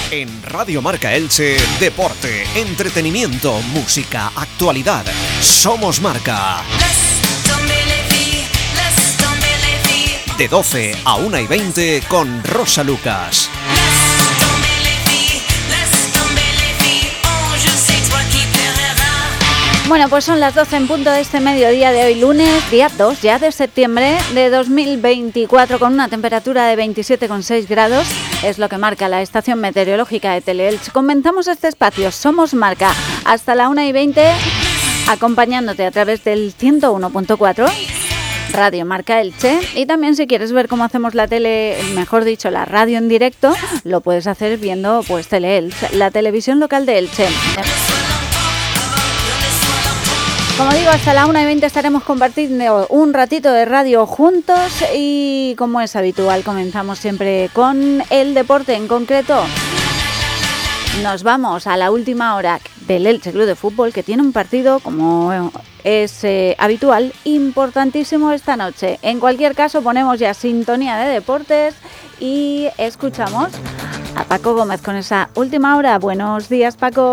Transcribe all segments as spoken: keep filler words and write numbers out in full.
En Radio Marca Elche, deporte, entretenimiento, música, actualidad. Somos Marca. De doce a una y veinte con Rosa Lucas. Bueno, pues son las doce en punto de este mediodía de hoy, lunes, día dos ya de septiembre de dos mil veinticuatro, con una temperatura de veintisiete coma seis grados. Es lo que marca la estación meteorológica de Teleelch. Comenzamos este espacio, Somos Marca, hasta la una y veinte, acompañándote a través del ciento uno punto cuatro, Radio Marca Elche. Y también, si quieres ver cómo hacemos la tele, mejor dicho, la radio en directo, lo puedes hacer viendo pues Teleelch, la televisión local de Elche. Como digo, hasta la una y veinte estaremos compartiendo un ratito de radio juntos y, como es habitual, comenzamos siempre con el deporte. En concreto, nos vamos a la última hora del Elche Club de Fútbol, que tiene un partido, como es eh, habitual, importantísimo esta noche. En cualquier caso, ponemos ya sintonía de deportes y escuchamos a Paco Gómez con esa última hora. Buenos días, Paco.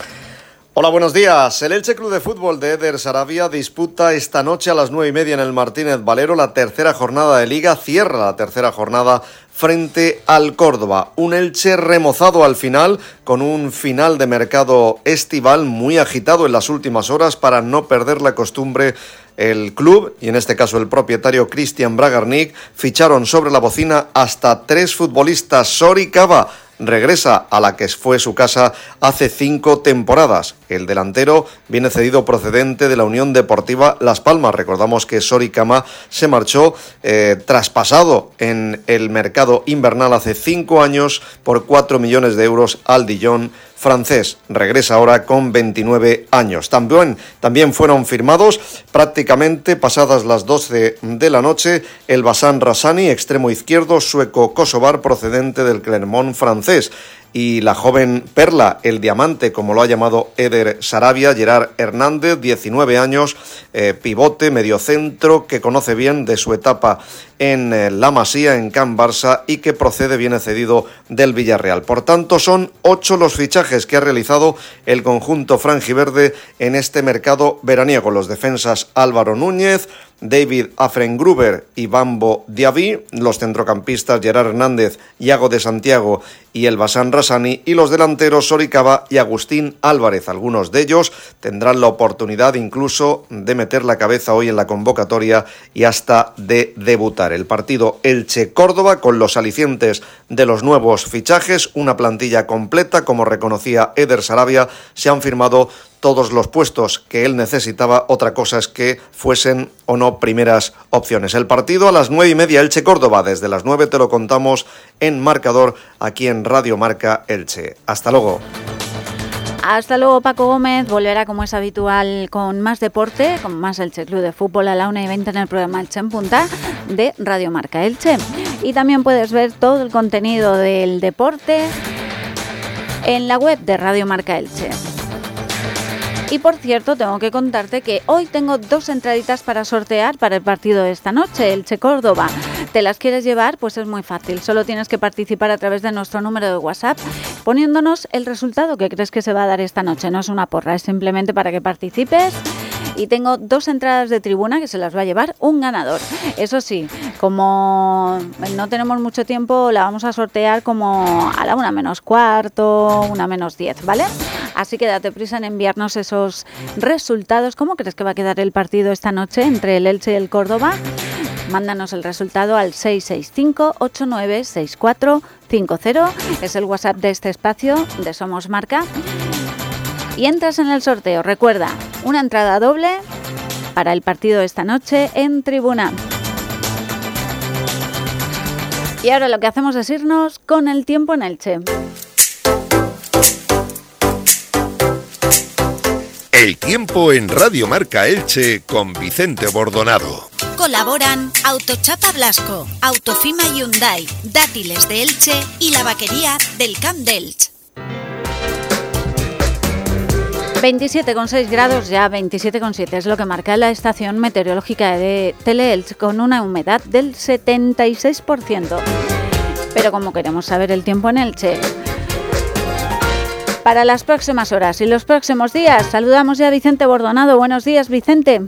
Hola, buenos días. El Elche Club de Fútbol de Eder Sarabia disputa esta noche a las nueve y media en el Martínez Valero la tercera jornada de Liga. Cierra la tercera jornada frente al Córdoba. Un Elche remozado al final, con un final de mercado estival muy agitado en las últimas horas para no perder la costumbre. El club, y en este caso el propietario Cristian Bragarnik, ficharon sobre la bocina hasta tres futbolistas. Sori Cava regresa a la que fue su casa hace cinco temporadas. El delantero viene cedido procedente de la Unión Deportiva Las Palmas. Recordamos que Sori Cava se marchó eh, traspasado en el mercado invernal hace cinco años por cuatro millones de euros al Dijon francés. Regresa ahora con veintinueve años. También, también fueron firmados prácticamente pasadas las doce de la noche el Basan Rassani, extremo izquierdo sueco-kosovar procedente del Clermont francés, y la joven perla, el diamante, como lo ha llamado Eder Sarabia, Gerard Hernández, diecinueve años, eh, pivote, mediocentro, que conoce bien de su etapa en eh, la Masía, en Can Barça, y que procede, viene cedido del Villarreal. Por tanto, son ocho los fichajes que ha realizado el conjunto franjiverde en este mercado veraniego. Los defensas Álvaro Núñez, David Afrengruber y Bambo Diaby, los centrocampistas Gerard Hernández, Iago de Santiago y el Basan Rassani, y los delanteros Sori Cava y Agustín Álvarez. Algunos de ellos tendrán la oportunidad incluso de meter la cabeza hoy en la convocatoria y hasta de debutar. El partido Elche-Córdoba, con los alicientes de los nuevos fichajes, una plantilla completa, como reconocía Eder Sarabia. Se han firmado todos los puestos que él necesitaba. Otra cosa es que fuesen o no primeras opciones. El partido a las nueve y media, Elche-Córdoba. Desde las nueve te lo contamos en marcador aquí en Radio Marca Elche. Hasta luego. Hasta luego, Paco Gómez. Volverá, como es habitual, con más deporte, con más Elche Club de Fútbol a la una y veinte en el programa Elche en Punta de Radio Marca Elche. Y también puedes ver todo el contenido del deporte en la web de Radio Marca Elche. Y por cierto, tengo que contarte que hoy tengo dos entraditas para sortear para el partido de esta noche, Elche-Córdoba. ¿Te las quieres llevar? Pues es muy fácil. Solo tienes que participar a través de nuestro número de WhatsApp, poniéndonos el resultado que crees que se va a dar esta noche. No es una porra, es simplemente para que participes. Y tengo dos entradas de tribuna que se las va a llevar un ganador. Eso sí, como no tenemos mucho tiempo, la vamos a sortear como a la una menos cuarto, una menos diez, ¿vale? Así que date prisa en enviarnos esos resultados. ¿Cómo crees que va a quedar el partido esta noche entre el Elche y el Córdoba? Mándanos el resultado al seis seis cinco, ocho nueve seis cuatro cinco cero. Es el WhatsApp de este espacio de Somos Marca. Y entras en el sorteo. Recuerda, una entrada doble para el partido de esta noche en tribuna. Y ahora lo que hacemos es irnos con el tiempo en Elche. El tiempo en Radio Marca Elche con Vicente Bordonado. Colaboran Autochapa Blasco, Autofima Hyundai, Dátiles de Elche y la vaquería del Camp d'Elche. veintisiete coma seis grados, ya veintisiete coma siete es lo que marca la estación meteorológica de Teleelch, con una humedad del setenta y seis por ciento. Pero como queremos saber el tiempo en Elche, para las próximas horas y los próximos días. Saludamos ya a Vicente Bordonado. Buenos días, Vicente.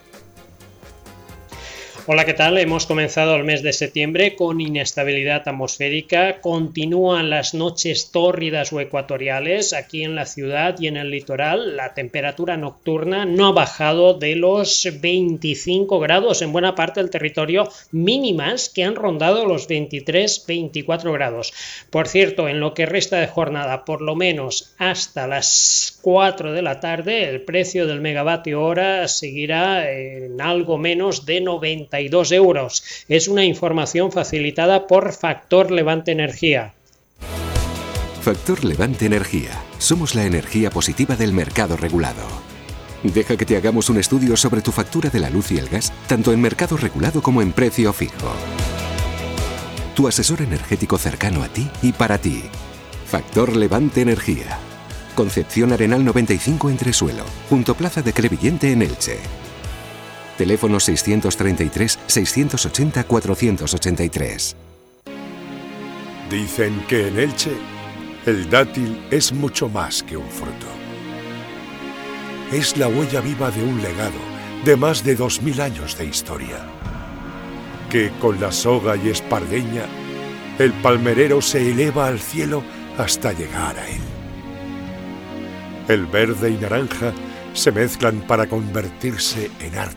Hola, ¿qué tal? Hemos comenzado el mes de septiembre con inestabilidad atmosférica. Continúan las noches tórridas o ecuatoriales aquí en la ciudad y en el litoral. La temperatura nocturna no ha bajado de los veinticinco grados en buena parte del territorio, mínimas que han rondado los veintitrés veinticuatro grados. Por cierto, en lo que resta de jornada, por lo menos hasta las cuatro de la tarde, el precio del megavatio hora seguirá en algo menos de noventa y dos euros. Es una información facilitada por Factor Levante Energía. Factor Levante Energía. Somos la energía positiva del mercado regulado. Deja que te hagamos un estudio sobre tu factura de la luz y el gas, tanto en mercado regulado como en precio fijo. Tu asesor energético cercano a ti y para ti. Factor Levante Energía. Concepción Arenal noventa y cinco Entresuelo, junto Plaza de Crevillente en Elche. Teléfono seiscientos treinta y tres, seiscientos ochenta, cuatrocientos ochenta y tres. Dicen que en Elche el dátil es mucho más que un fruto. Es la huella viva de un legado de más de dos mil años de historia. Que con la soga y espardeña, el palmerero se eleva al cielo hasta llegar a él. El verde y naranja se mezclan para convertirse en arte.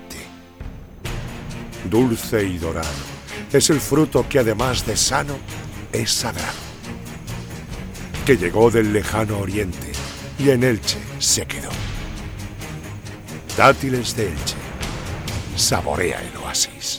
Dulce y dorado, es el fruto que además de sano, es sagrado. Que llegó del lejano oriente y en Elche se quedó. Dátiles de Elche. Saborea el oasis.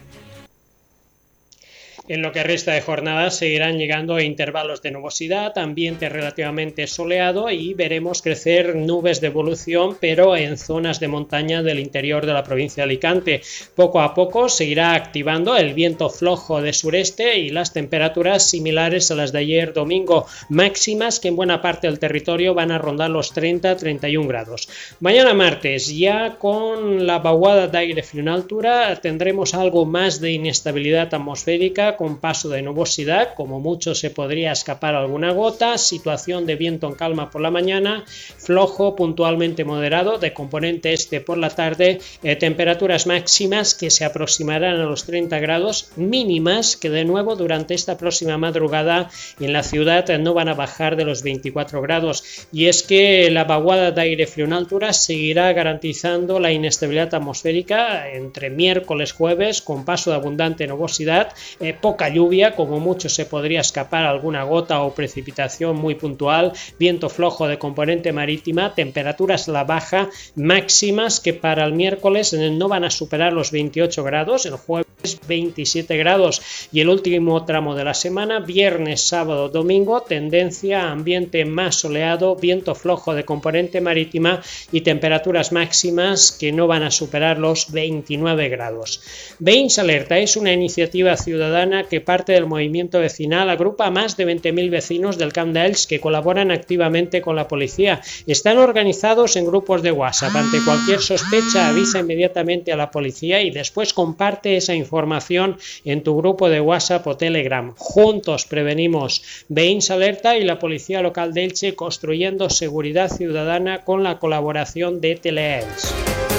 En lo que resta de jornada seguirán llegando intervalos de nubosidad, ambiente relativamente soleado y veremos crecer nubes de evolución, pero en zonas de montaña del interior de la provincia de Alicante. Poco a poco seguirá activando el viento flojo de sureste y las temperaturas similares a las de ayer domingo, máximas que en buena parte del territorio van a rondar los treinta a treinta y un grados. Mañana martes, ya con la vaguada de aire frío en altura, tendremos algo más de inestabilidad atmosférica, con paso de nubosidad, como mucho se podría escapar alguna gota, situación de viento en calma por la mañana, flojo puntualmente moderado de componente este por la tarde, eh, temperaturas máximas que se aproximarán a los treinta grados, mínimas que de nuevo durante esta próxima madrugada en la ciudad no van a bajar de los veinticuatro grados, y es que la vaguada de aire frío en altura seguirá garantizando la inestabilidad atmosférica entre miércoles jueves con paso de abundante nubosidad, eh, poca lluvia, como mucho se podría escapar alguna gota o precipitación muy puntual, viento flojo de componente marítima, temperaturas a la baja, máximas que para el miércoles no van a superar los veintiocho grados, el jueves veintisiete grados y el último tramo de la semana, viernes, sábado, domingo, tendencia a ambiente más soleado, viento flojo de componente marítima y temperaturas máximas que no van a superar los veintinueve grados. Veïns Alerta es una iniciativa ciudadana que parte del movimiento vecinal, agrupa a más de veinte mil vecinos del Camp d'Elx que colaboran activamente con la policía. Están organizados en grupos de WhatsApp. Ante cualquier sospecha, avisa inmediatamente a la policía y después comparte esa información en tu grupo de WhatsApp o Telegram. Juntos prevenimos. Veïns Alerta y la Policía Local de Elche, construyendo seguridad ciudadana con la colaboración de Teleelch.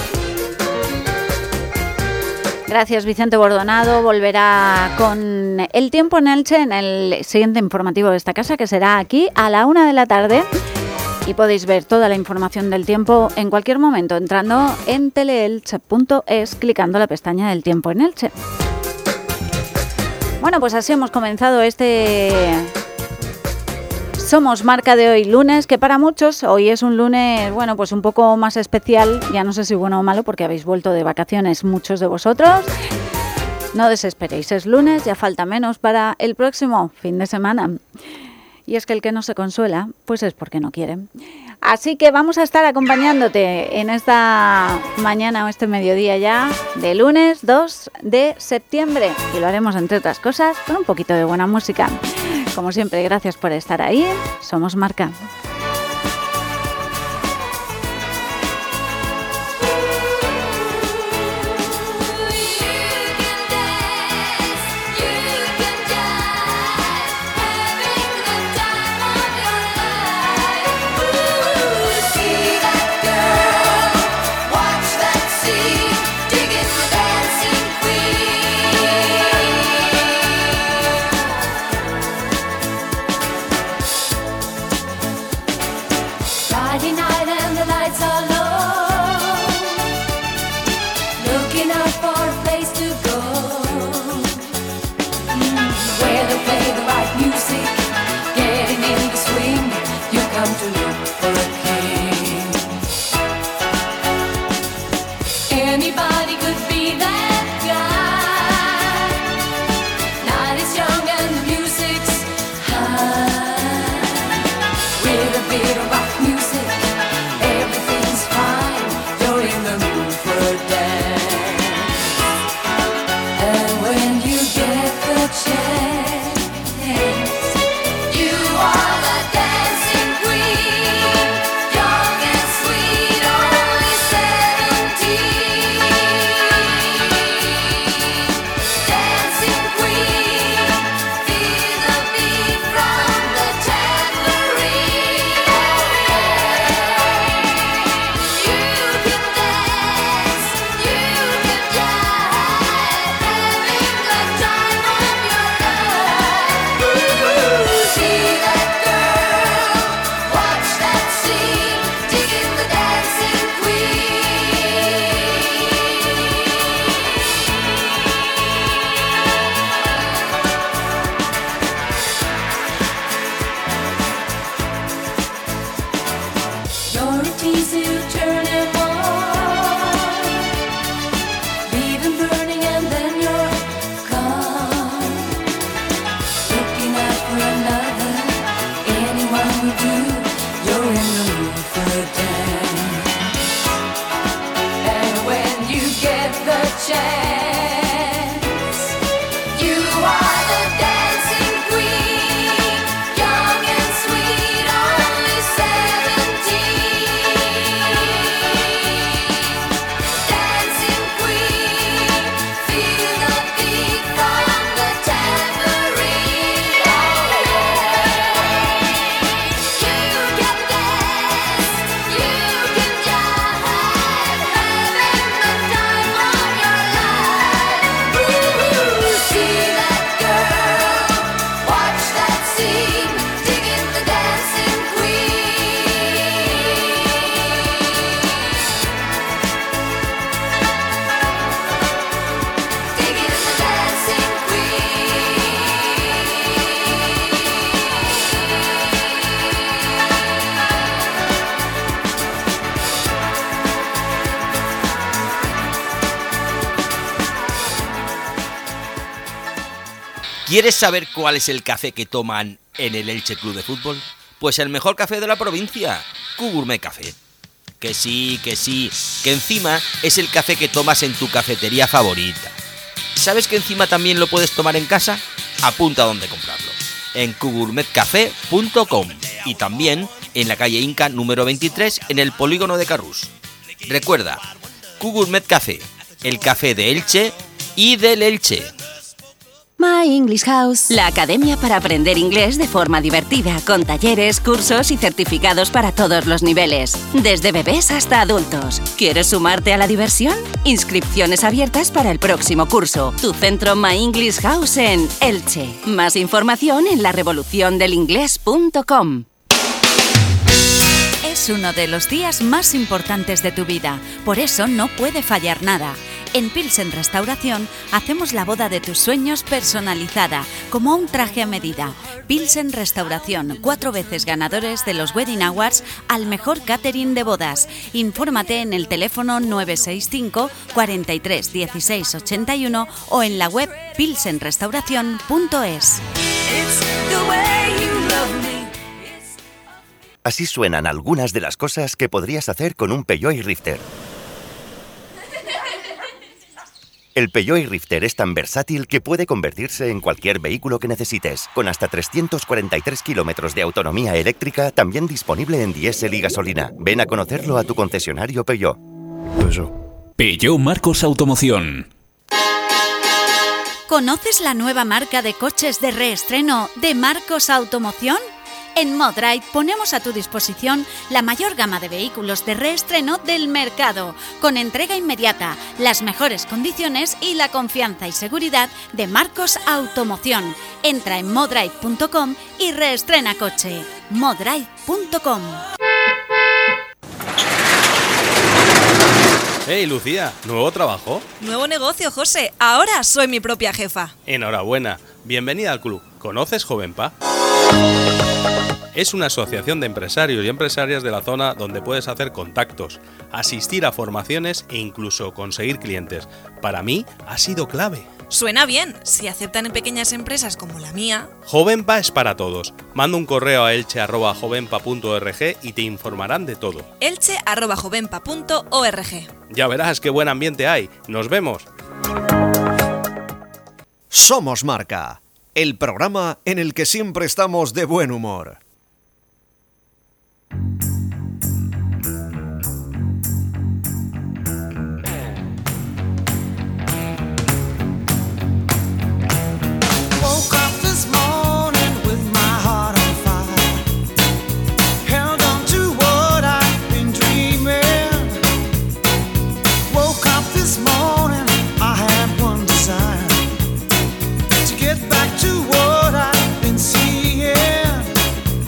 Gracias, Vicente Bordonado. Volverá con el tiempo en Elche en el siguiente informativo de esta casa, que será aquí a la una de la tarde. Y podéis ver toda la información del tiempo en cualquier momento entrando en teleelche punto es, clicando la pestaña del tiempo en Elche. Bueno, pues así hemos comenzado este Somos Marca de hoy, lunes, que para muchos hoy es un lunes, bueno, pues un poco más especial, ya no sé si bueno o malo porque habéis vuelto de vacaciones muchos de vosotros. No desesperéis, es lunes, ya falta menos para el próximo fin de semana. Y es que el que no se consuela, pues es porque no quiere. Así que vamos a estar acompañándote en esta mañana o este mediodía ya de lunes dos de septiembre. Y lo haremos, entre otras cosas, con un poquito de buena música. Como siempre, gracias por estar ahí. Somos Marca. you do, you're in the mood for a dance. And when you get the chance, you are the dancing queen, young and sweet, only seventeen. Dancing queen, feel the beat from the tambourine. Oh, yeah. You can dance, you can jive, having the time of your life. Ooh, see that girl, watch that scene, digging the dancing queen. Digging the dancing ¿Quieres saber cuál es el café que toman en el Elche Club de Fútbol? Pues el mejor café de la provincia, Q-Gourmet Café. Que sí, que sí, que encima es el café que tomas en tu cafetería favorita. ¿Sabes que encima también lo puedes tomar en casa? Apunta dónde comprarlo. En q gourmet café punto com y también en la calle Inca número veintitrés en el polígono de Carrús. Recuerda, Q-Gourmet Café, el café de Elche y del Elche. My English House, la academia para aprender inglés de forma divertida, con talleres, cursos y certificados para todos los niveles, desde bebés hasta adultos. ¿Quieres sumarte a la diversión? Inscripciones abiertas para el próximo curso. Tu centro My English House en Elche. Más información en la revolución del inglés punto com. Es uno de los días más importantes de tu vida, por eso no puede fallar nada. En Pilsen Restauración hacemos la boda de tus sueños personalizada, como un traje a medida. Pilsen Restauración, cuatro veces ganadores de los Wedding Awards al mejor catering de bodas. Infórmate en el teléfono nueve seis cinco, cuarenta y tres, dieciséis ochenta y uno o en la web pilsen restauración punto es. Así suenan algunas de las cosas que podrías hacer con un Peugeot iRifter. El Peugeot iRifter es tan versátil que puede convertirse en cualquier vehículo que necesites, con hasta trescientos cuarenta y tres kilómetros de autonomía eléctrica, también disponible en diésel y gasolina. Ven a conocerlo a tu concesionario Peugeot. Peugeot. Peugeot Marcos Automoción. ¿Conoces la nueva marca de coches de reestreno de Marcos Automoción? En Modride ponemos a tu disposición la mayor gama de vehículos de reestreno del mercado, con entrega inmediata, las mejores condiciones y la confianza y seguridad de Marcos Automoción. Entra en modride punto com y reestrena coche. modride punto com. Hey, Lucía, ¿nuevo trabajo? Nuevo negocio, José. Ahora soy mi propia jefa. Enhorabuena. Bienvenida al club. ¿Conoces Jovenpa? Es una asociación de empresarios y empresarias de la zona donde puedes hacer contactos, asistir a formaciones e incluso conseguir clientes. Para mí ha sido clave. Suena bien, si aceptan en pequeñas empresas como la mía. Jovenpa es para todos. Manda un correo a elche arroba jovenpa punto org y te informarán de todo. elche arroba jovenpa punto org. Ya verás qué buen ambiente hay. ¡Nos vemos! Somos Marca, el programa en el que siempre estamos de buen humor. Get back to what I've been seeing.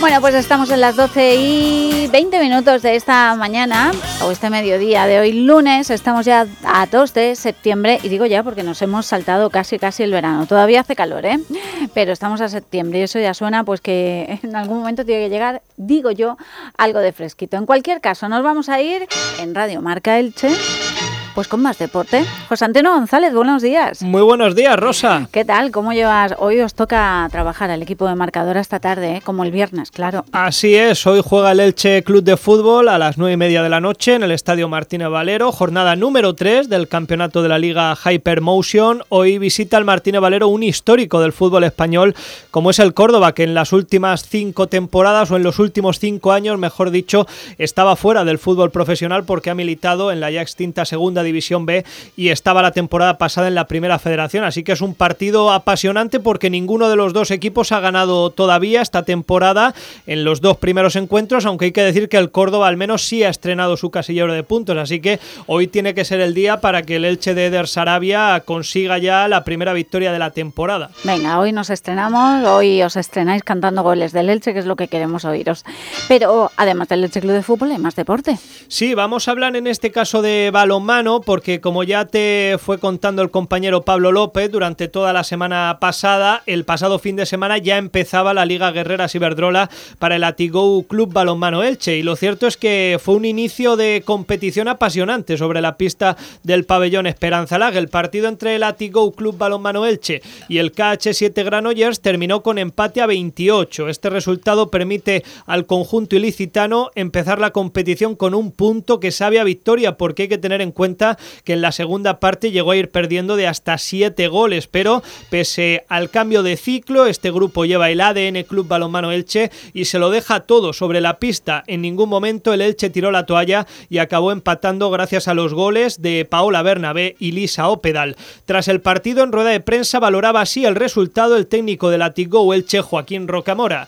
Bueno, pues estamos en las doce y veinte minutos de esta mañana, o este mediodía de hoy lunes. Estamos ya a dos de septiembre, y digo ya porque nos hemos saltado casi casi el verano. Todavía hace calor, ¿eh? Pero estamos a septiembre y eso ya suena pues que en algún momento tiene que llegar, digo yo, algo de fresquito. En cualquier caso, nos vamos a ir en Radio Marca Elche, pues con más deporte. José Antonio González, buenos días. Muy buenos días, Rosa. ¿Qué tal? ¿Cómo llevas? Hoy os toca trabajar al equipo de Marcadora esta tarde, ¿eh? Como el viernes, claro. Así es, hoy juega el Elche Club de Fútbol a las nueve y media de la noche en el Estadio Martínez Valero, jornada número tres del campeonato de la Liga Hypermotion. Hoy visita el Martínez Valero un histórico del fútbol español, como es el Córdoba, que en las últimas cinco temporadas, o en los últimos cinco años, mejor dicho, estaba fuera del fútbol profesional porque ha militado en la ya extinta Segunda División B y estaba la temporada pasada en la Primera Federación, así que es un partido apasionante porque ninguno de los dos equipos ha ganado todavía esta temporada en los dos primeros encuentros, aunque hay que decir que el Córdoba al menos sí ha estrenado su casillero de puntos, así que hoy tiene que ser el día para que el Elche de Eder Sarabia consiga ya la primera victoria de la temporada. Venga, hoy nos estrenamos, hoy os estrenáis cantando goles del Elche, que es lo que queremos oíros. Pero además del Elche Club de Fútbol hay más deporte. Sí, vamos a hablar en este caso de balonmano, porque como ya te fue contando el compañero Pablo López durante toda la semana pasada, el pasado fin de semana ya empezaba la Liga Guerreras Iberdrola para el Atigou Club Balonmano Elche, y lo cierto es que fue un inicio de competición apasionante sobre la pista del pabellón Esperanza Lag. El partido entre el Atigou Club Balonmano Elche y el K H siete Granollers terminó con empate a veintiocho. Este resultado permite al conjunto ilicitano empezar la competición con un punto que sabe a victoria, porque hay que tener en cuenta que en la segunda parte llegó a ir perdiendo de hasta siete goles, pero pese al cambio de ciclo, este grupo lleva el A D N Club Balonmano Elche y se lo deja todo sobre la pista. En ningún momento el Elche tiró la toalla y acabó empatando gracias a los goles de Paola Bernabé y Lisa Opedal. Tras el partido, en rueda de prensa, valoraba así el resultado el técnico del Atigou Elche, Joaquín Rocamora.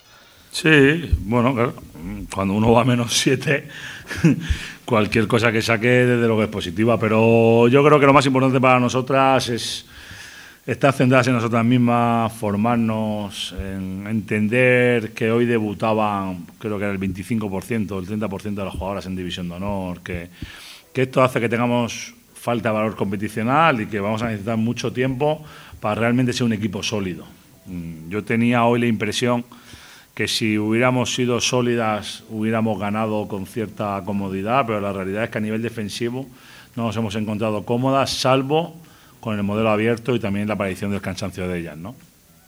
Sí, bueno, claro, cuando uno va a menos siete, cualquier cosa que saque desde lo que es positiva, pero yo creo que lo más importante para nosotras es estar centradas en nosotras mismas, formarnos, en entender que hoy debutaban, creo que era el veinticinco por ciento, el treinta por ciento de las jugadoras en División de Honor, que, que esto hace que tengamos falta de valor competicional y que vamos a necesitar mucho tiempo para realmente ser un equipo sólido. Yo tenía hoy la impresión que si hubiéramos sido sólidas hubiéramos ganado con cierta comodidad, pero la realidad es que a nivel defensivo no nos hemos encontrado cómodas, salvo con el modelo abierto y también la aparición del cansancio de ellas, ¿no?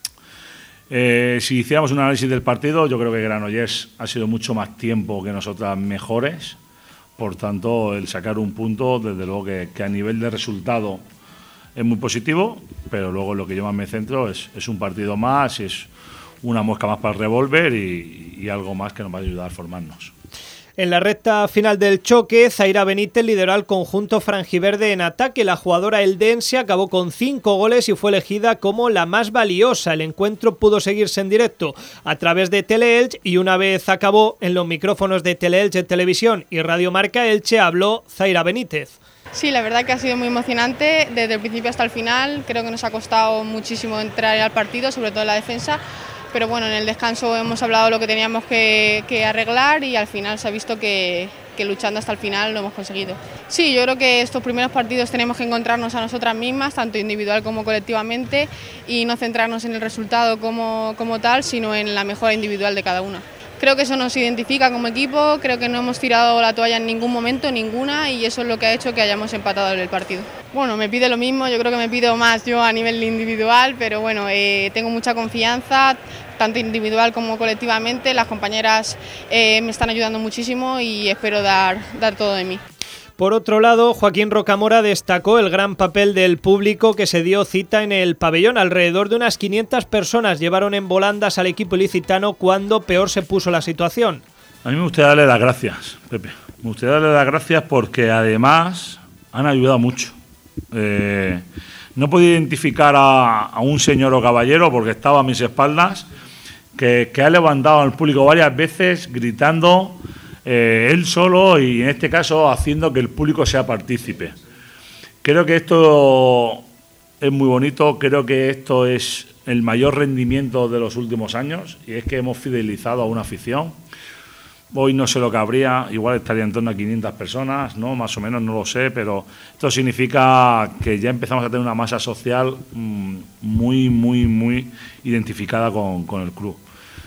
Eh, si hiciéramos un análisis del partido, yo creo que Granollers ha sido mucho más tiempo que nosotras mejores, por tanto el sacar un punto, desde luego que, que a nivel de resultado es muy positivo, pero luego lo que yo más me centro es, es un partido más, es una mosca más para el revólver y, y algo más que nos va a ayudar a formarnos. En la recta final del choque, Zaira Benítez lideró al conjunto franjiverde en ataque. La jugadora eldense acabó con cinco goles y fue elegida como la más valiosa. El encuentro pudo seguirse en directo a través de Teleelch y una vez acabó, en los micrófonos de Teleelch de Televisión y Radio Marca Elche habló Zaira Benítez. Sí, la verdad que ha sido muy emocionante desde el principio hasta el final. Creo que nos ha costado muchísimo entrar al partido, sobre todo en la defensa. Pero bueno, en el descanso hemos hablado de lo que teníamos que, que arreglar y al final se ha visto que, que luchando hasta el final lo hemos conseguido. Sí, yo creo que estos primeros partidos tenemos que encontrarnos a nosotras mismas, tanto individual como colectivamente, y no centrarnos en el resultado como, como tal, sino en la mejora individual de cada una. Creo que eso nos identifica como equipo, creo que no hemos tirado la toalla en ningún momento, ninguna, y eso es lo que ha hecho que hayamos empatado el partido. Bueno, me pide lo mismo, yo creo que me pido más yo a nivel individual, pero bueno, eh, tengo mucha confianza, tanto individual como colectivamente, las compañeras eh, me están ayudando muchísimo y espero dar, dar todo de mí. Por otro lado, Joaquín Rocamora destacó el gran papel del público que se dio cita en el pabellón. Alrededor de unas quinientas personas llevaron en volandas al equipo ilicitano cuando peor se puso la situación. A mí me gustaría darle las gracias, Pepe. Me gustaría darle las gracias porque además han ayudado mucho. Eh, no podía identificar a, a un señor o caballero porque estaba a mis espaldas, que, que ha levantado al público varias veces gritando eh, él solo y en este caso haciendo que el público sea partícipe. Creo que esto es muy bonito. Creo que esto es el mayor rendimiento de los últimos años y es que hemos fidelizado a una afición. Hoy no sé lo que habría, igual estaría en torno a quinientas personas, ¿no? Más o menos, no lo sé, pero esto significa que ya empezamos a tener una masa social mmm, muy, muy, muy identificada con, con el club.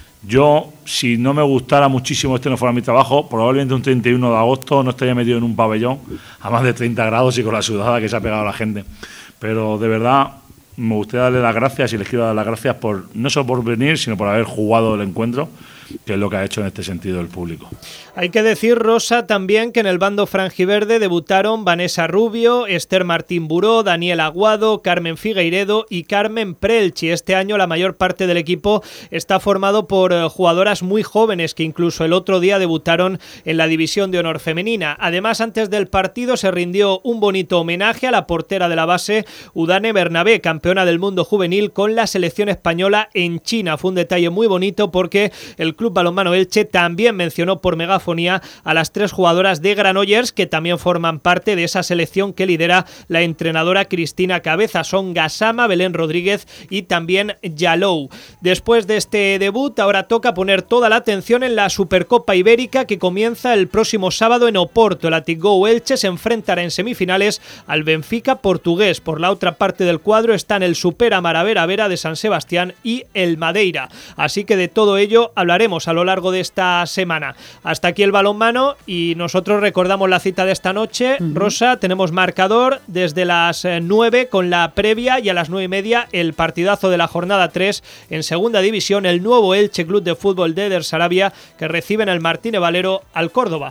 Yo, si no me gustara muchísimo este no fuera mi trabajo, probablemente un treinta y uno de agosto no estaría metido en un pabellón a más de treinta grados y con la sudada que se ha pegado a la gente. Pero de verdad me gustaría darle las gracias y les quiero dar las gracias por no solo por venir, sino por haber jugado el encuentro, que es lo que ha hecho en este sentido el público. Hay que decir, Rosa, también que en el bando franjiverde debutaron Vanessa Rubio, Esther Martín Buró, Daniel Aguado, Carmen Figueiredo y Carmen Prelchi. Este año la mayor parte del equipo está formado por eh, jugadoras muy jóvenes que incluso el otro día debutaron en la División de Honor Femenina. Además, antes del partido se rindió un bonito homenaje a la portera de la base, Udane Bernabé, campeona del mundo juvenil con la selección española en China. Fue un detalle muy bonito porque el Club Balonmano Elche también mencionó por megafonía a las tres jugadoras de Granollers que también forman parte de esa selección que lidera la entrenadora Cristina Cabeza. Son Gassama, Belén Rodríguez y también Yalou. Después de este debut, ahora toca poner toda la atención en la Supercopa Ibérica que comienza el próximo sábado en Oporto. El Atigou Elche se enfrentará en semifinales al Benfica portugués. Por la otra parte del cuadro están el Supera Maravera Vera de San Sebastián y el Madeira. Así que de todo ello hablaremos a lo largo de esta semana. Hasta aquí el balonmano y nosotros recordamos la cita de esta noche. Uh-huh. Rosa, tenemos marcador desde las nueve con la previa y a las nueve y media el partidazo de la jornada tres en segunda división, el nuevo Elche Club de Fútbol de Eder Sarabia que recibe en el Martínez Valero al Córdoba.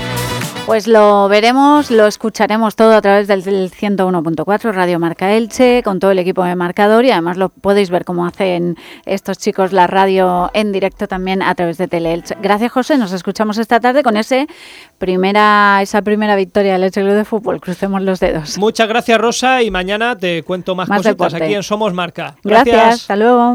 Pues lo veremos, lo escucharemos todo a través del ciento uno punto cuatro Radio Marca Elche, con todo el equipo de Marcador y además lo podéis ver cómo hacen estos chicos la radio en directo también a través de Teleelche. Gracias, José, nos escuchamos esta tarde con ese primera, esa primera victoria del Elche Club de Fútbol. Crucemos los dedos. Muchas gracias, Rosa, y mañana te cuento más, más cositas deporte aquí en Somos Marca. Gracias, gracias, hasta luego.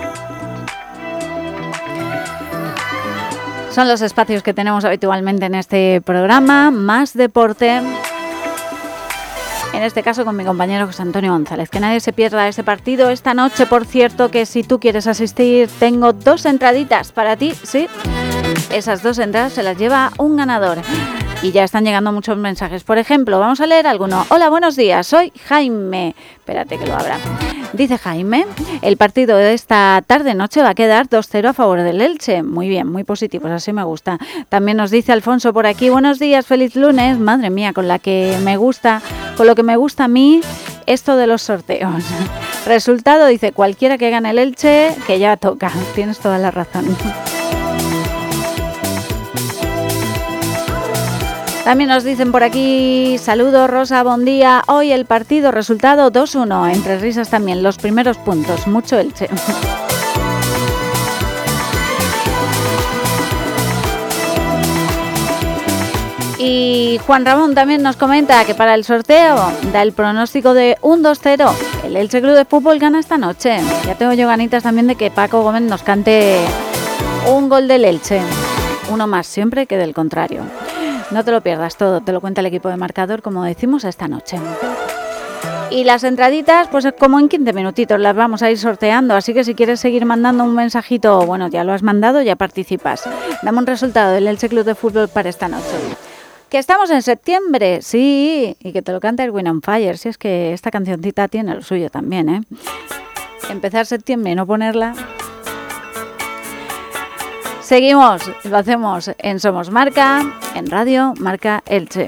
Son los espacios que tenemos habitualmente en este programa, más deporte, en este caso con mi compañero José Antonio González. Que nadie se pierda ese partido esta noche, por cierto, que si tú quieres asistir, tengo dos entraditas para ti, sí, esas dos entradas se las lleva un ganador. Y ya están llegando muchos mensajes. Por ejemplo, vamos a leer alguno. Hola, buenos días, soy Jaime. Espérate que lo abra. Dice Jaime, el partido de esta tarde-noche va a quedar dos cero a favor del Elche. Muy bien, muy positivos, así me gusta. También nos dice Alfonso por aquí, buenos días, feliz lunes. Madre mía, con la que me gusta, con lo que me gusta a mí, esto de los sorteos. Resultado, dice, cualquiera que gane el Elche, que ya toca. Tienes toda la razón. También nos dicen por aquí, saludos Rosa, buen día. Hoy el partido, resultado dos uno, entre risas también, los primeros puntos, mucho Elche. Y Juan Ramón también nos comenta que para el sorteo da el pronóstico de un dos cero. El Elche Club de Fútbol gana esta noche. Ya tengo yo ganitas también de que Paco Gómez nos cante un gol del Elche. Uno más siempre que del contrario. No te lo pierdas todo, te lo cuenta el equipo de Marcador, como decimos, esta noche. Y las entraditas, pues como en quince minutitos las vamos a ir sorteando, así que si quieres seguir mandando un mensajito, bueno, ya lo has mandado, ya participas. Dame un resultado del Elche Club de Fútbol para esta noche. Que estamos en septiembre, sí, y que te lo canta Erwin on Fire, si es que esta cancioncita tiene lo suyo también, ¿eh? Empezar septiembre y no ponerla... Seguimos, lo hacemos en Somos Marca, en Radio Marca Elche.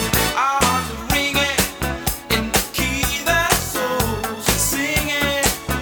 Singing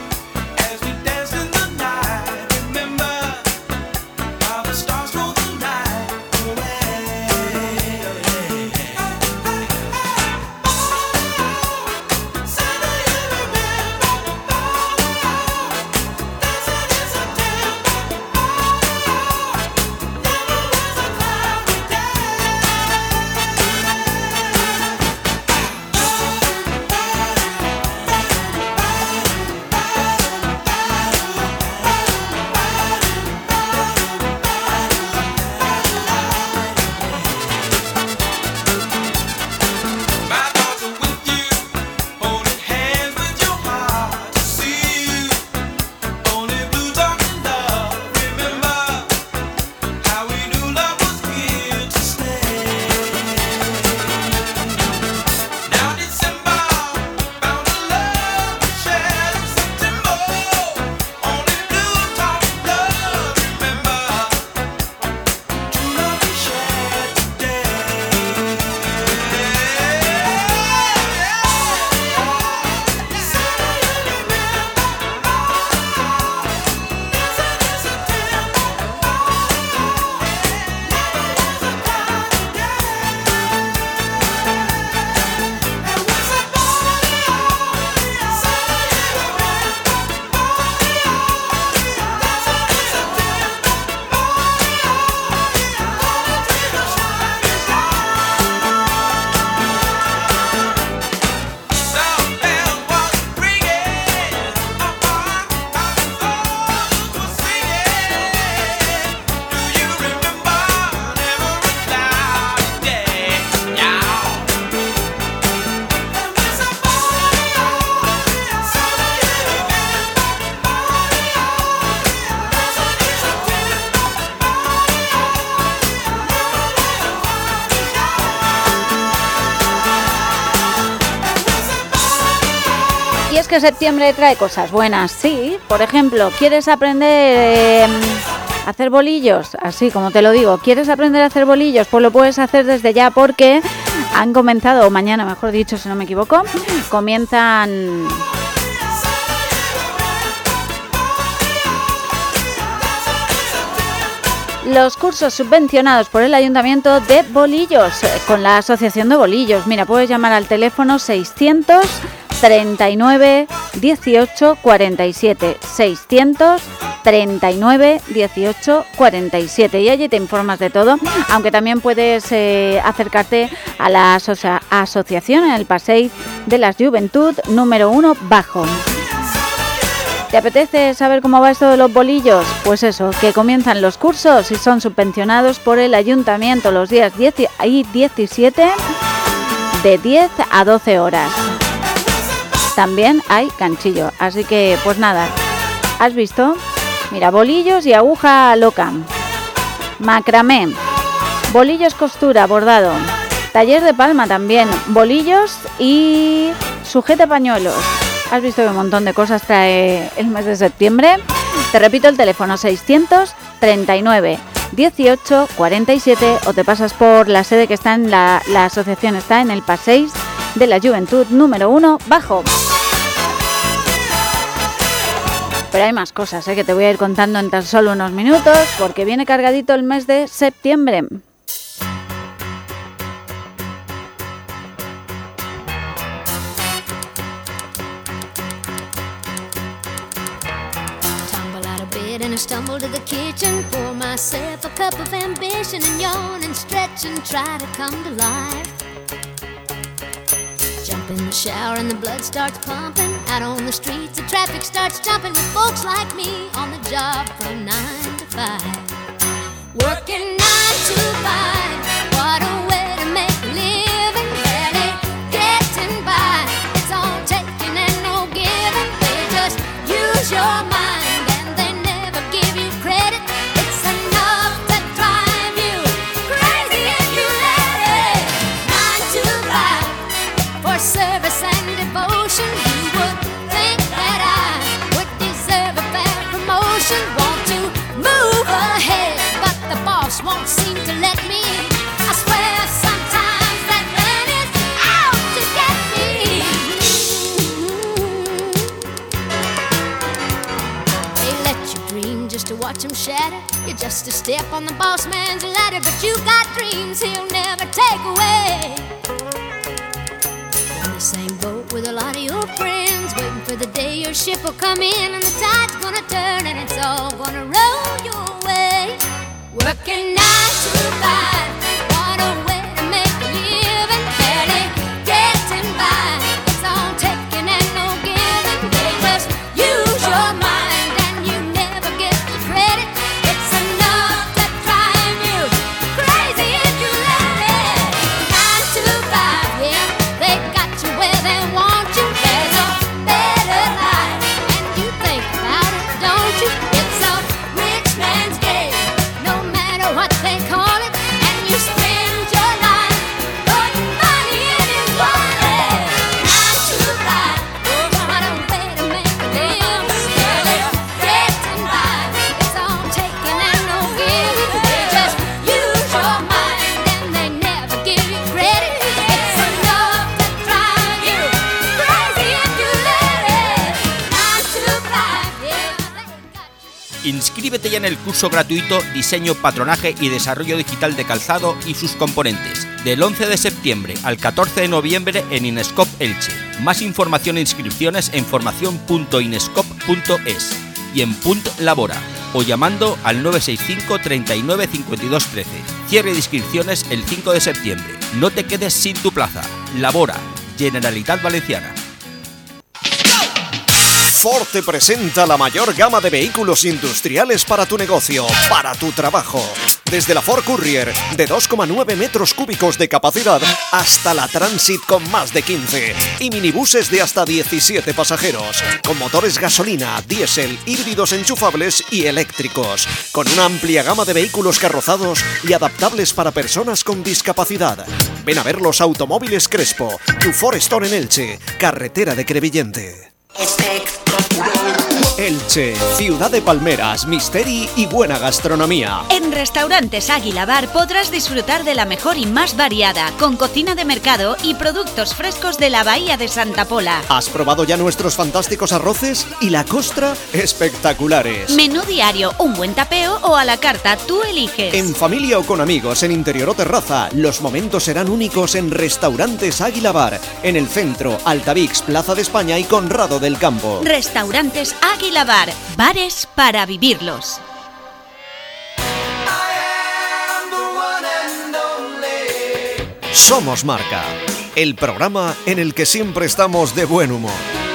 Y es que septiembre trae cosas buenas, sí. Por ejemplo, ¿quieres aprender eh, a hacer bolillos? Así como te lo digo, ¿quieres aprender a hacer bolillos? Pues lo puedes hacer desde ya porque han comenzado, o mañana mejor dicho, si no me equivoco, comienzan... los cursos subvencionados por el Ayuntamiento de bolillos, eh, con la Asociación de Bolillos. Mira, puedes llamar al teléfono seiscientos treinta y nueve dieciocho cuarenta y siete, seiscientos treinta y nueve dieciocho cuarenta y siete, y allí te informas de todo, aunque también puedes eh, acercarte a la asocia- asociación en el Passeig de la Juventud número uno bajo. ¿Te apetece saber cómo va esto de los bolillos? Pues eso, que comienzan los cursos y son subvencionados por el Ayuntamiento los días diez y diecisiete de diez a doce horas. También hay ganchillo, así que pues nada, ¿has visto? Mira, bolillos y aguja loca, macramé, bolillos costura, bordado, taller de palma también, bolillos y sujete pañuelos. ¿Has visto qué montón de cosas trae el mes de septiembre? Te repito el teléfono seiscientos treinta y nueve dieciocho cuarenta y siete, o te pasas por la sede que está en la, la asociación está en el Passeig de la Juventud número uno bajo. Pero hay más cosas, ¿eh? Que te voy a ir contando en tan solo unos minutos, porque viene cargadito el mes de septiembre. And I stumble to the kitchen, pour myself a cup of ambition, and yawn and stretch and try to come to life. Jump in the shower and the blood starts pumping. Out on the streets the traffic starts jumping, with folks like me on the job from nine to five. Working nine to five, what a way to make a living. Barely getting by, it's all taking and no giving. They just use your mind. Service and devotion, you would think that I would deserve a fair promotion. Want to move ahead, but the boss won't seem to let me. I swear sometimes that man is out to get me. They let you dream just to watch him shatter. You're just a step on the boss man's ladder, but you got dreams he'll never take away. Same boat with a lot of your friends, waiting for the day your ship will come in and the tide's gonna turn and it's all gonna roll your way. Working nine to five, what a way to make a living. Barely getting by, it's all taking and no giving. They just use your mind and you never get the credit. It's enough to drive you crazy if you let it. Nine to five, yeah, they got where they want you. There's a better life, and you think about it, don't you? It's a rich man's game, no matter what they call it. And you spend your life putting money in his wallet. Nine to five, what a way to make a living. Barely getting by, it's all taking and no giving. They just use your mind and they never give you credit. It's enough to drive you crazy if you let it. Nine to five, yeah. Inscríbete ya en el curso gratuito Diseño, Patronaje y Desarrollo Digital de Calzado y sus componentes, del once de septiembre al catorce de noviembre en Inescop Elche. Más información e inscripciones en formación punto inescop punto es y en Punt Labora, o llamando al nueve seis cinco treinta y nueve cincuenta y dos trece. Cierre de inscripciones el cinco de septiembre. No te quedes sin tu plaza. Labora, Generalitat Valenciana. Ford te presenta la mayor gama de vehículos industriales para tu negocio, para tu trabajo. Desde la Ford Courier de dos coma nueve metros cúbicos de capacidad hasta la Transit con más de quince y minibuses de hasta diecisiete pasajeros, con motores gasolina, diésel, híbridos enchufables y eléctricos, con una amplia gama de vehículos carrozados y adaptables para personas con discapacidad. Ven a ver los Automóviles Crespo, tu Ford Store en Elche, carretera de Crevillente. Elche, ciudad de palmeras, misteri y buena gastronomía. En Restaurantes Águila Bar podrás disfrutar de la mejor y más variada, con cocina de mercado y productos frescos de la Bahía de Santa Pola. ¿Has probado ya nuestros fantásticos arroces? Y la costra, espectaculares. Menú diario, un buen tapeo o a la carta, tú eliges. En familia o con amigos, en interior o terraza, los momentos serán únicos en Restaurantes Águila Bar, en el centro, Altavix, Plaza de España y Conrado del Campo. Restaurantes Águila Bar, bares para vivirlos. Somos Marca, el programa en el que siempre estamos de buen humor.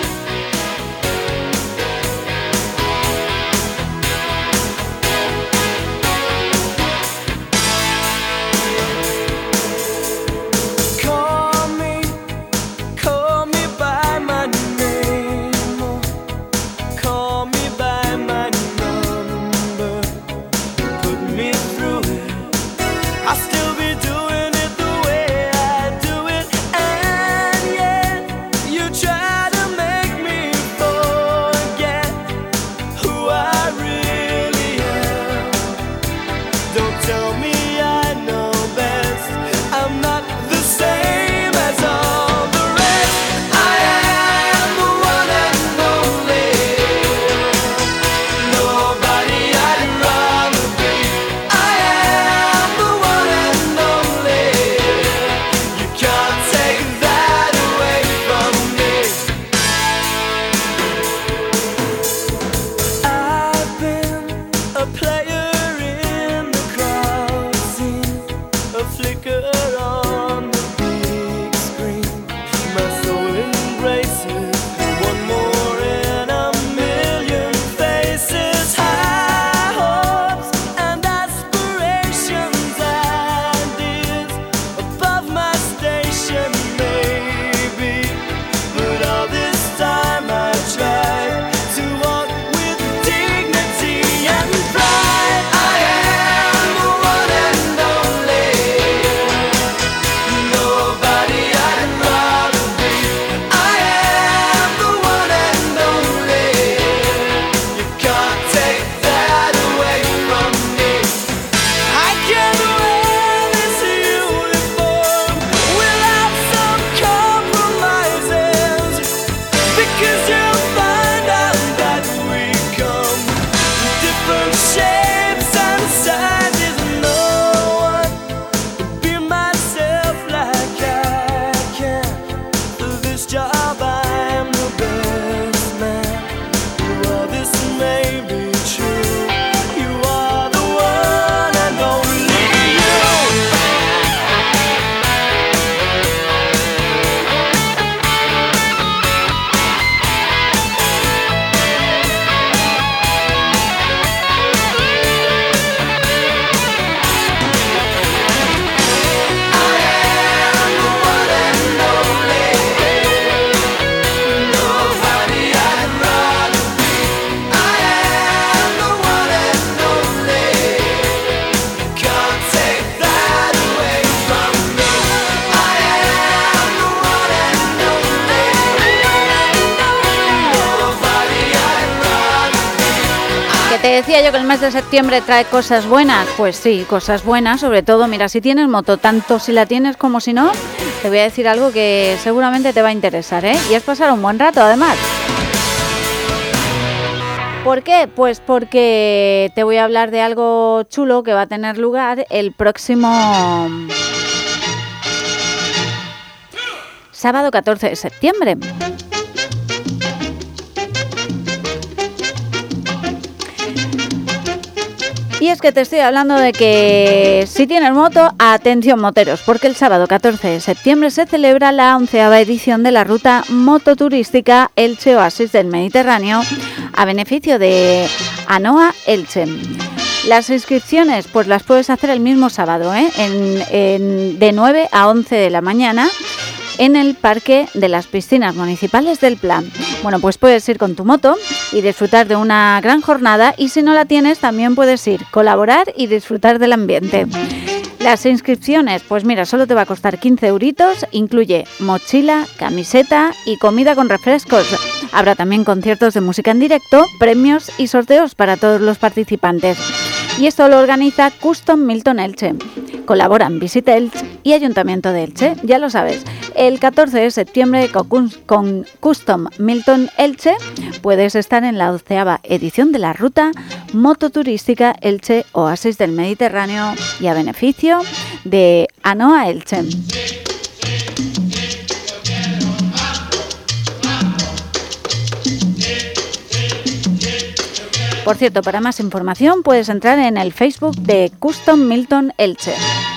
Te decía yo que el mes de septiembre trae cosas buenas. Pues sí, cosas buenas, sobre todo, mira, si tienes moto, tanto si la tienes como si no, te voy a decir algo que seguramente te va a interesar, ¿eh? Y es pasar un buen rato, además. ¿Por qué? Pues porque te voy a hablar de algo chulo que va a tener lugar el próximo sábado catorce de septiembre. Y es que te estoy hablando de que si tienes moto, atención moteros, porque el sábado catorce de septiembre se celebra la onceava edición de la ruta mototurística Elche Oasis del Mediterráneo a beneficio de ANOA Elche. Las inscripciones pues las puedes hacer el mismo sábado, ¿eh? en, en, de nueve a once de la mañana en el Parque de las Piscinas Municipales del Plan. Bueno, pues puedes ir con tu moto y disfrutar de una gran jornada, y si no la tienes también puedes ir, colaborar y disfrutar del ambiente. Las inscripciones, pues mira, solo te va a costar quince euritos, incluye mochila, camiseta y comida con refrescos. Habrá también conciertos de música en directo, premios y sorteos para todos los participantes. Y esto lo organiza Custom Milton Elche. Colaboran Visit Elche y Ayuntamiento de Elche, ya lo sabes. El catorce de septiembre con, con Custom Milton Elche puedes estar en la onceava edición de la ruta mototurística Elche Oasis del Mediterráneo y a beneficio de ANOA Elche. Por cierto, para más información puedes entrar en el Facebook de Custom Milton Elche.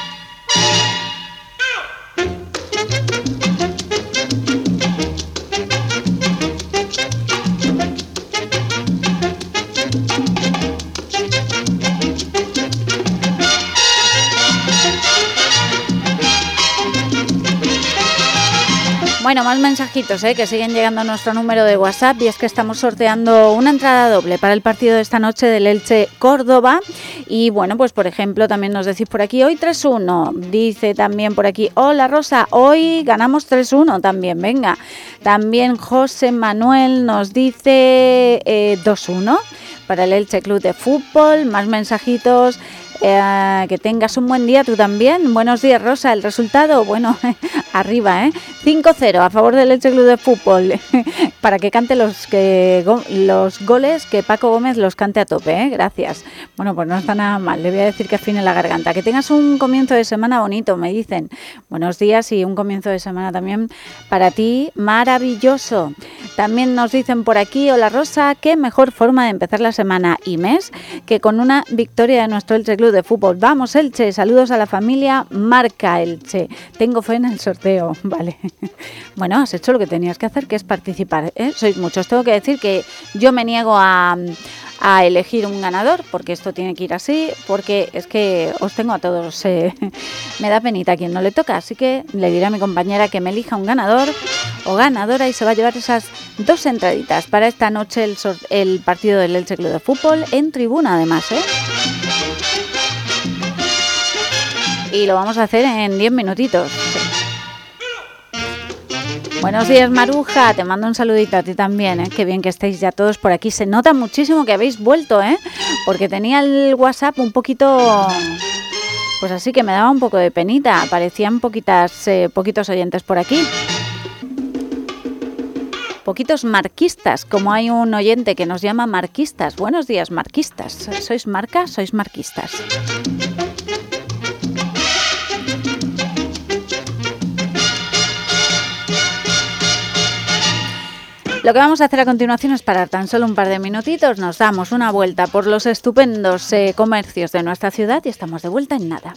Bueno, más mensajitos ¿eh? que siguen llegando a nuestro número de WhatsApp, y es que estamos sorteando una entrada doble para el partido de esta noche del Elche Córdoba. Y bueno, pues por ejemplo también nos decís por aquí, hoy tres uno, dice también por aquí, hola Rosa, hoy ganamos tres uno también, venga. También José Manuel nos dice eh, dos uno para el Elche Club de Fútbol. Más mensajitos. Eh, que tengas un buen día tú también. Buenos días, Rosa. El resultado, bueno, arriba, ¿eh? cinco cero a favor del Elche Club de Fútbol. Para que cante los que los goles, que Paco Gómez los cante a tope, ¿eh? Gracias. Bueno, pues no está nada mal. Le voy a decir que afine la garganta. Que tengas un comienzo de semana bonito, me dicen. Buenos días y un comienzo de semana también para ti maravilloso. También nos dicen por aquí, hola Rosa, qué mejor forma de empezar la semana y mes que con una victoria de nuestro Elche Club de Fútbol. Vamos Elche, saludos a la familia Marca Elche. Tengo fe en el sorteo, vale. Bueno, has hecho lo que tenías que hacer, que es participar, ¿eh? Sois muchos. Tengo que decir que yo me niego a, a elegir un ganador, porque esto tiene que ir así, porque es que os tengo a todos. Eh, me da penita a quien no le toca, así que le diré a mi compañera que me elija un ganador o ganadora y se va a llevar esas dos entraditas para esta noche, el, sor- el partido del Elche Club de Fútbol en tribuna además, ¿eh? Y lo vamos a hacer en diez minutitos. Buenos días, Maruja. Te mando un saludito a ti también, ¿eh? Qué bien que estéis ya todos por aquí. Se nota muchísimo que habéis vuelto, ¿eh? Porque tenía el WhatsApp un poquito... Pues así que me daba un poco de penita. Aparecían poquitas, eh, poquitos oyentes por aquí. Poquitos marquistas, como hay un oyente que nos llama marquistas. Buenos días, marquistas. ¿Sois marca? ¿Sois marquistas? Lo que vamos a hacer a continuación es parar tan solo un par de minutitos, nos damos una vuelta por los estupendos eh, comercios de nuestra ciudad y estamos de vuelta en nada.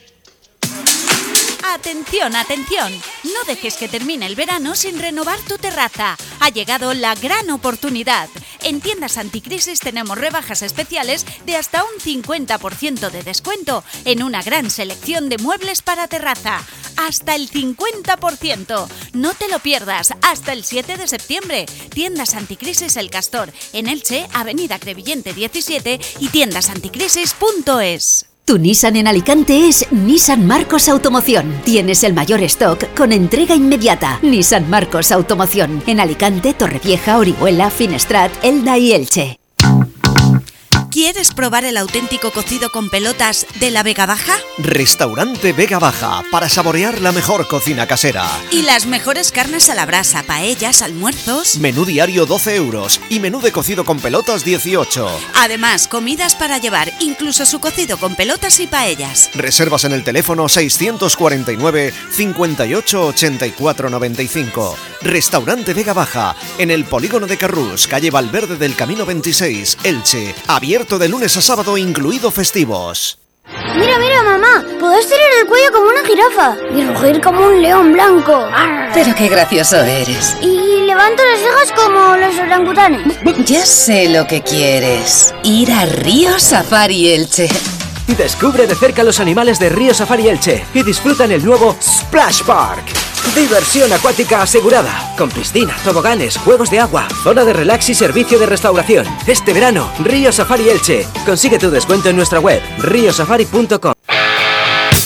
Atención, atención, no dejes que termine el verano sin renovar tu terraza. Ha llegado la gran oportunidad. En Tiendas Anticrisis tenemos rebajas especiales de hasta un cincuenta por ciento de descuento en una gran selección de muebles para terraza. Hasta el cincuenta por ciento. No te lo pierdas, hasta el siete de septiembre. Tiendas Anticrisis El Castor, en Elche, Avenida Crevillente diecisiete y tiendas anticrisis punto es. Tu Nissan en Alicante es Nissan Marcos Automoción. Tienes el mayor stock con entrega inmediata. Nissan Marcos Automoción. En Alicante, Torrevieja, Orihuela, Finestrat, Elda y Elche. ¿Quieres probar el auténtico cocido con pelotas de la Vega Baja? Restaurante Vega Baja, para saborear la mejor cocina casera. Y las mejores carnes a la brasa, paellas, almuerzos. Menú diario doce euros y menú de cocido con pelotas dieciocho. Además, comidas para llevar, incluso su cocido con pelotas y paellas. Reservas en el teléfono seiscientos cuarenta y nueve, cincuenta y ocho, ochenta y cuatro noventa y cinco. Restaurante Vega Baja, en el polígono de Carrús, calle Valverde del Camino veintiséis, Elche. Abierto de lunes a sábado, incluido festivos. Mira, mira, mamá, puedo estirar el cuello como una jirafa y rugir como un león blanco. Pero qué gracioso eres. Y levanto las cejas como los orangutanes. Ya sé lo que quieres. Ir a Río Safari Elche. Descubre de cerca los animales de Río Safari Elche y disfruta en el nuevo Splash Park. Diversión acuática asegurada, con piscina, toboganes, juegos de agua, zona de relax y servicio de restauración. Este verano, Río Safari Elche. Consigue tu descuento en nuestra web, río safari punto com.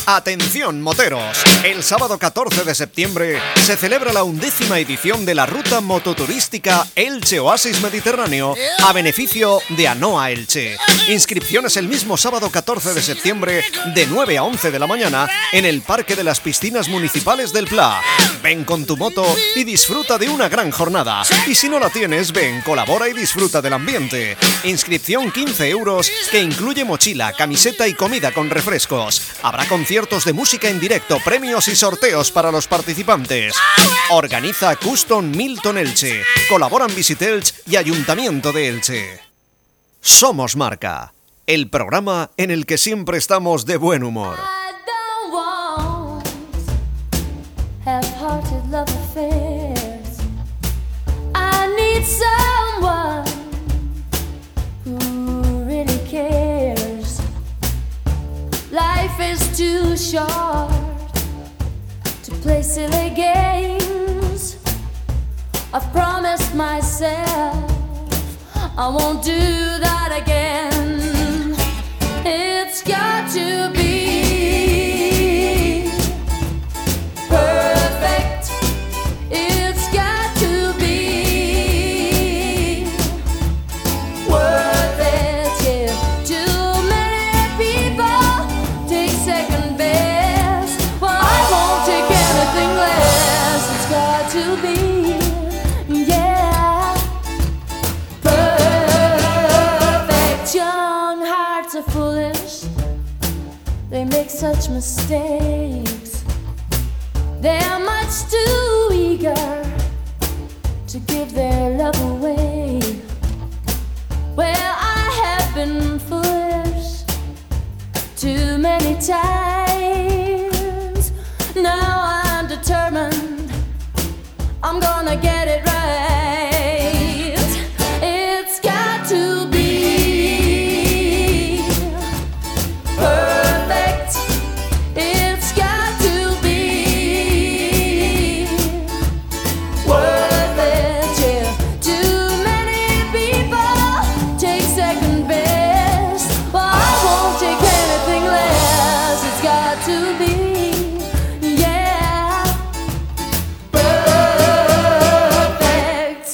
Atención moteros, el sábado catorce de septiembre se celebra la undécima edición de la ruta mototurística Elche Oasis Mediterráneo a beneficio de ANOA Elche. Inscripciones el mismo sábado catorce de septiembre de nueve a once de la mañana en el Parque de las Piscinas Municipales del Pla. Ven con tu moto y disfruta de una gran jornada. Y si no la tienes, ven, colabora y disfruta del ambiente. Inscripción quince euros que incluye mochila, camiseta y comida con refrescos. Habrá conciertos de música en directo, premios y sorteos para los participantes. Organiza Custom Milton Elche. Colaboran Visit Elche y Ayuntamiento de Elche. Somos Marca, el programa en el que siempre estamos de buen humor. Half-hearted love affairs. I need someone who really cares. Life is too short to play silly games. I've promised myself I won't do that again. It's got to be perfect. It's got to be worth it. Yeah. Too many people take second best. Well, I won't take anything less. It's got to be, yeah, perfect. Young hearts are foolish. They make such mistakes. They're much too eager to give their love away. Well, I have been foolish too many times. Now I'm determined I'm gonna get it right. It's got to be perfect. It's got to be worth it, yeah. Too many people take second best. Well, I won't take anything less. It's got to be, yeah, perfect.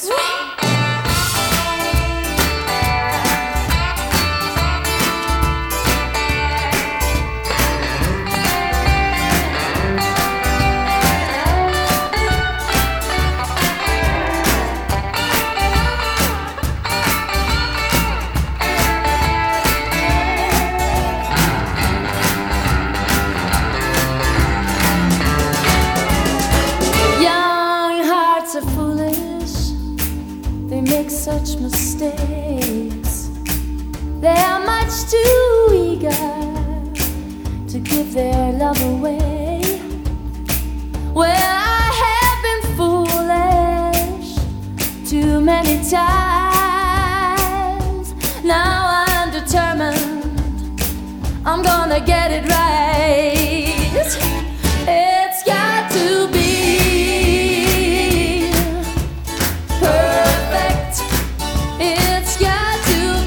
Young hearts are foolish. They make such mistakes. They're much too eager to give their love away. Well, I have been foolish too many times. Now I'm determined I'm gonna get it right. It's got to be perfect. It's got to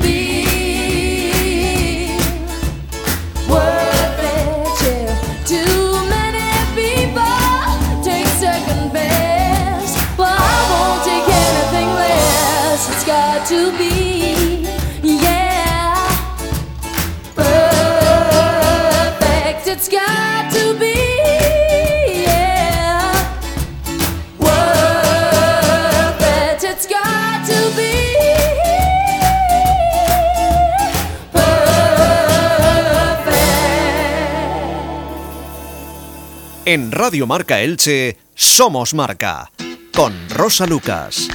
be worth it, yeah. Too many people take second best. Well, I won't take anything less. It's got to be, yeah, perfect. It's got to be, yeah, worth it. It's got to be perfect. En Radio Marca Elche, Somos Marca, con Rosa Lucas.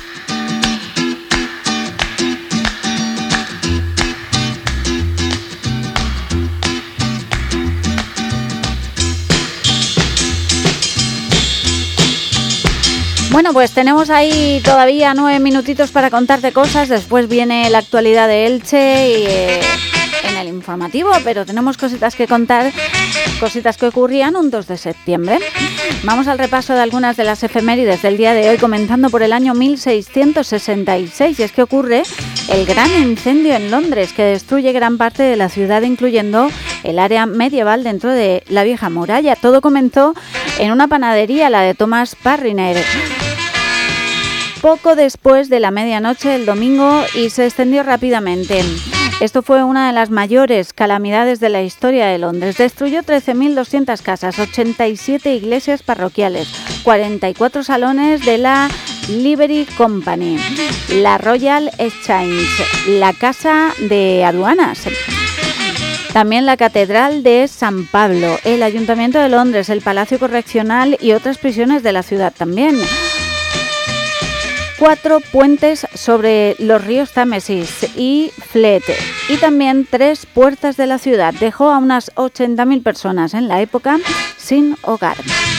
Bueno, pues tenemos ahí todavía nueve minutitos para contarte cosas. Después viene la actualidad de Elche y, eh, en el informativo, pero tenemos cositas que contar, cositas que ocurrían un dos de septiembre. Vamos al repaso de algunas de las efemérides del día de hoy, comenzando por el año mil seiscientos sesenta y seis, y es que ocurre el gran incendio en Londres, que destruye gran parte de la ciudad, incluyendo el área medieval dentro de la vieja muralla. Todo comenzó en una panadería, la de Thomas Parriner, poco después de la medianoche del domingo, y se extendió rápidamente. Esto fue una de las mayores calamidades de la historia de Londres. Destruyó trece mil doscientas casas, ochenta y siete iglesias parroquiales, cuarenta y cuatro salones de la Livery Company, la Royal Exchange, la Casa de Aduanas, también la Catedral de San Pablo, el Ayuntamiento de Londres, el Palacio Correccional y otras prisiones de la ciudad también. Cuatro puentes sobre los ríos Támesis y Fleet, y también tres puertas de la ciudad. Dejó a unas ochenta mil personas en la época sin hogar.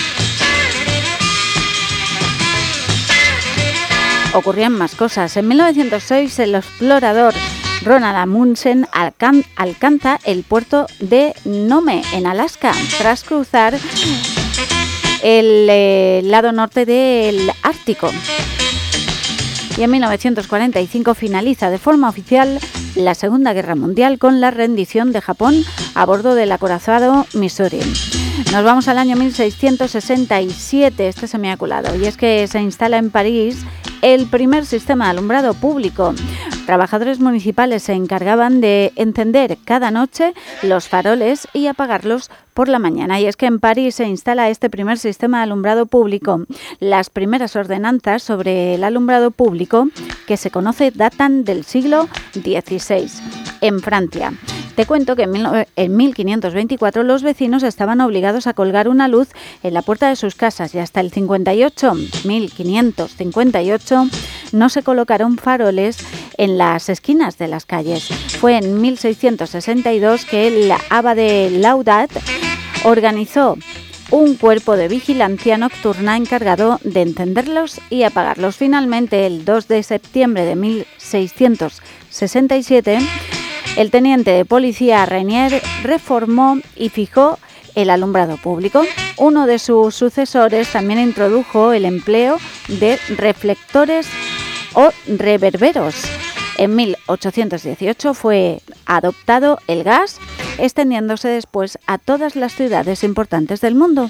Ocurrían más cosas. En mil novecientos seis el explorador Ronald Amundsen alcan- alcanza el puerto de Nome, en Alaska, tras cruzar el eh, lado norte del Ártico. Y en mil novecientos cuarenta y cinco finaliza de forma oficial la Segunda Guerra Mundial con la rendición de Japón a bordo del acorazado Missouri. Nos vamos al año mil seiscientos sesenta y siete, este se me ha colado, y es que se instala en París el primer sistema de alumbrado público. Trabajadores municipales se encargaban de encender cada noche los faroles y apagarlos por la mañana. Y es que en París se instala este primer sistema de alumbrado público. Las primeras ordenanzas sobre el alumbrado público que se conoce datan del siglo dieciséis. En Francia, te cuento que en mil quinientos veinticuatro los vecinos estaban obligados a colgar una luz en la puerta de sus casas, y hasta el cincuenta y ocho, mil quinientos cincuenta y ocho, no se colocaron faroles en las esquinas de las calles. Fue en mil seiscientos sesenta y dos que el abade Laudat organizó un cuerpo de vigilancia nocturna encargado de encenderlos y apagarlos. Finalmente, el dos de septiembre de mil seiscientos sesenta y siete, el teniente de policía Renier reformó y fijó el alumbrado público. Uno de sus sucesores también introdujo el empleo de reflectores o reverberos. En mil ochocientos dieciocho fue adoptado el gas, extendiéndose después a todas las ciudades importantes del mundo.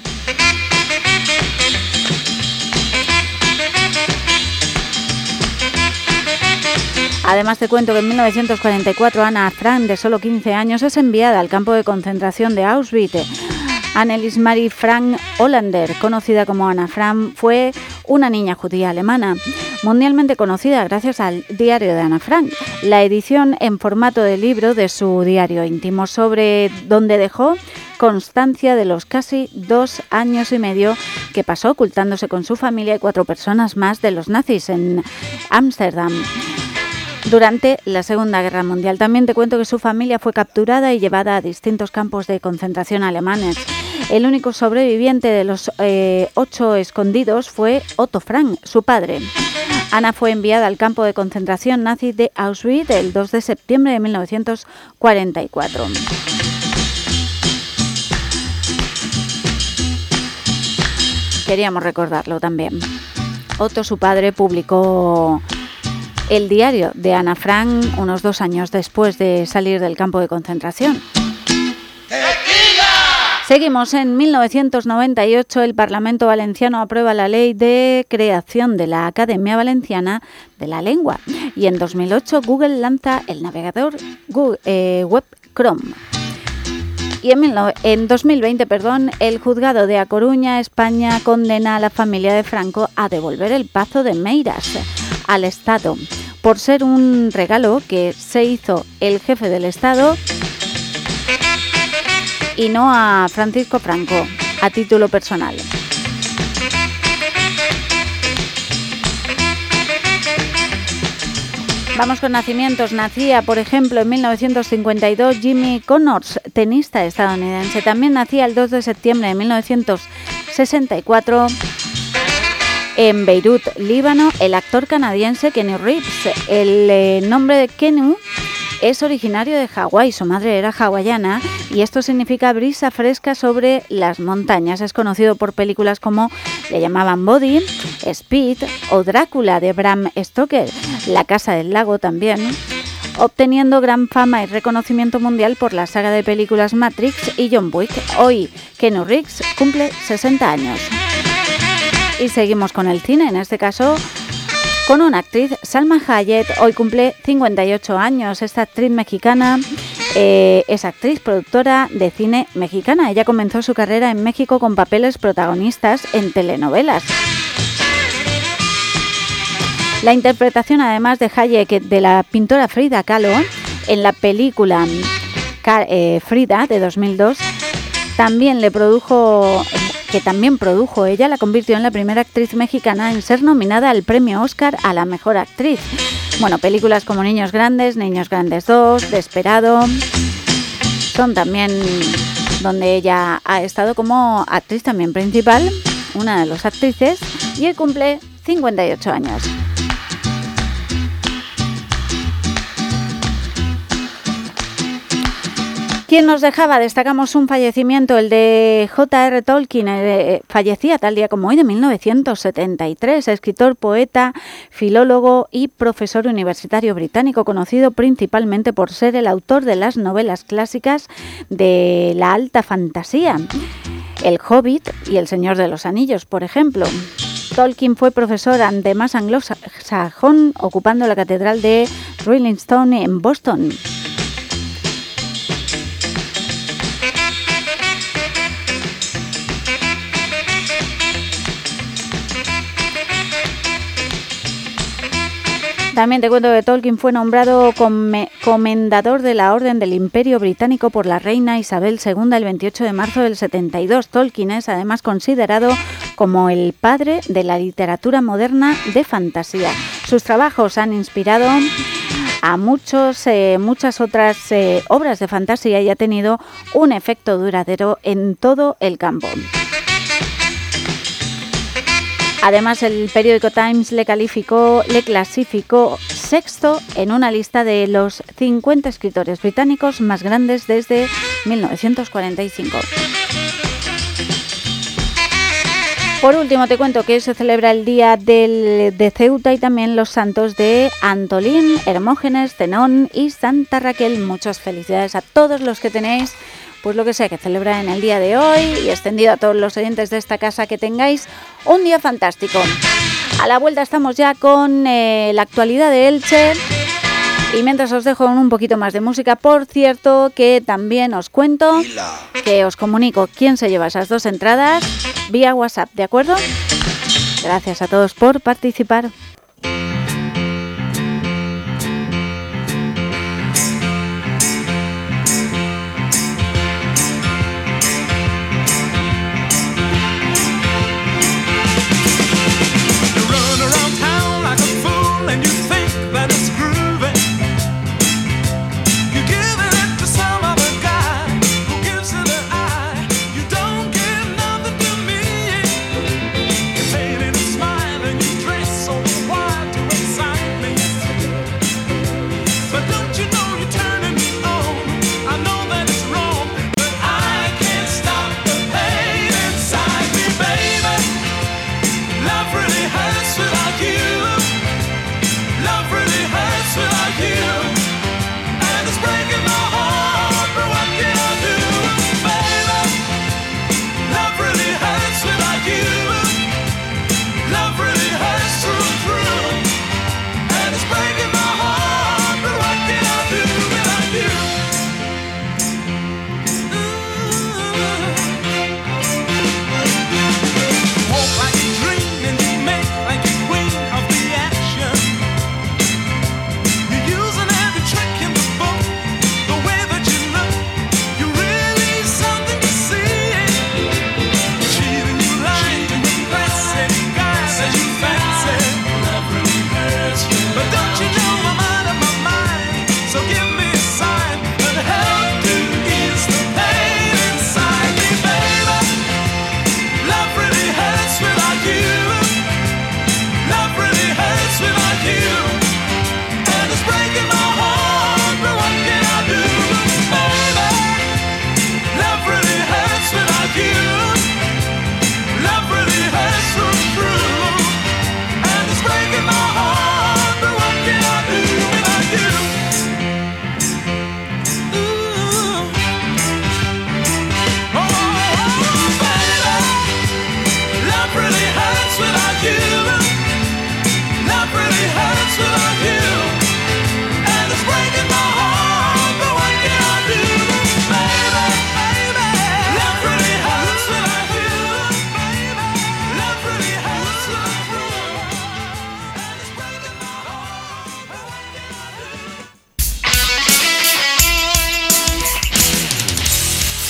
Además te cuento que en mil novecientos cuarenta y cuatro Ana Frank, de solo quince años, es enviada al campo de concentración de Auschwitz. Annelies Marie Frank Hollander, conocida como Ana Frank, fue una niña judía alemana, mundialmente conocida gracias al diario de Ana Frank, la edición en formato de libro de su diario íntimo, sobre donde dejó constancia de los casi dos años y medio que pasó ocultándose con su familia y cuatro personas más de los nazis en Ámsterdam durante la Segunda Guerra Mundial. También te cuento que su familia fue capturada y llevada a distintos campos de concentración alemanes. El único sobreviviente de los eh, ocho escondidos fue Otto Frank, su padre. Ana fue enviada al campo de concentración nazi de Auschwitz el dos de septiembre de mil novecientos cuarenta y cuatro. Queríamos recordarlo también. Otto, su padre, publicó el diario de Ana Frank unos dos años después de salir del campo de concentración. Seguimos. En mil novecientos noventa y ocho el Parlamento Valenciano aprueba la ley de creación de la Academia Valenciana de la Lengua, y en dos mil ocho Google lanza el navegador Google, eh, Web Chrome. Y en, mil, en dos mil veinte, perdón, el juzgado de A Coruña, España, condena a la familia de Franco a devolver el Pazo de Meiras al Estado por ser un regalo que se hizo el jefe del Estado y no a Francisco Franco a título personal. Vamos con nacimientos. Nacía, por ejemplo, en mil novecientos cincuenta y dos Jimmy Connors, tenista estadounidense. También nacía el dos de septiembre de mil novecientos sesenta y cuatro en Beirut, Líbano, el actor canadiense Keanu Reeves. El eh, nombre de Keanu es originario de Hawái, su madre era hawaiana y esto significa brisa fresca sobre las montañas. Es conocido por películas como le llamaban Body, Speed o Drácula de Bram Stoker, La Casa del Lago también, obteniendo gran fama y reconocimiento mundial por la saga de películas Matrix y John Wick. Hoy, Keanu Reeves cumple sesenta años. Y seguimos con el cine, en este caso con una actriz, Salma Hayek. Hoy cumple cincuenta y ocho años. Esta actriz mexicana eh, es actriz, productora de cine mexicana. Ella comenzó su carrera en México con papeles protagonistas en telenovelas. La interpretación, además de Hayek, de la pintora Frida Kahlo en la película eh, Frida de dos mil dos, también le produjo, que también produjo ella, la convirtió en la primera actriz mexicana en ser nominada al premio Oscar a la mejor actriz. Bueno, películas como Niños Grandes, Niños Grandes dos, Desperado, son también donde ella ha estado como actriz también principal, una de las actrices, y él cumple cincuenta y ocho años. ¿Quién nos dejaba? Destacamos un fallecimiento, el de J R Tolkien. Eh, fallecía tal día como hoy de mil novecientos setenta y tres, escritor, poeta, filólogo y profesor universitario británico, conocido principalmente por ser el autor de las novelas clásicas de la alta fantasía, El Hobbit y El Señor de los Anillos, por ejemplo. Tolkien fue profesor además anglosajón, ocupando la catedral de Rolling Stone en Boston. También te cuento que Tolkien fue nombrado come- comendador de la Orden del Imperio Británico por la reina Isabel segunda el veintiocho de marzo del setenta y dos. Tolkien es además considerado como el padre de la literatura moderna de fantasía. Sus trabajos han inspirado a muchos, eh, muchas otras eh, obras de fantasía y ha tenido un efecto duradero en todo el campo. Además, el periódico Times le calificó, le clasificó sexto en una lista de los cincuenta escritores británicos más grandes desde mil novecientos cuarenta y cinco. Por último, te cuento que hoy se celebra el día del, de Ceuta y también los santos de Antolín, Hermógenes, Zenón y Santa Raquel. Muchas felicidades a todos los que tenéis pues lo que sea que celebrar en el día de hoy, y extendido a todos los oyentes de esta casa, que tengáis un día fantástico. A la vuelta estamos ya con eh, la actualidad de Elche, y mientras os dejo un poquito más de música, por cierto, que también os cuento que os comunico quién se lleva esas dos entradas vía WhatsApp, ¿de acuerdo? Gracias a todos por participar.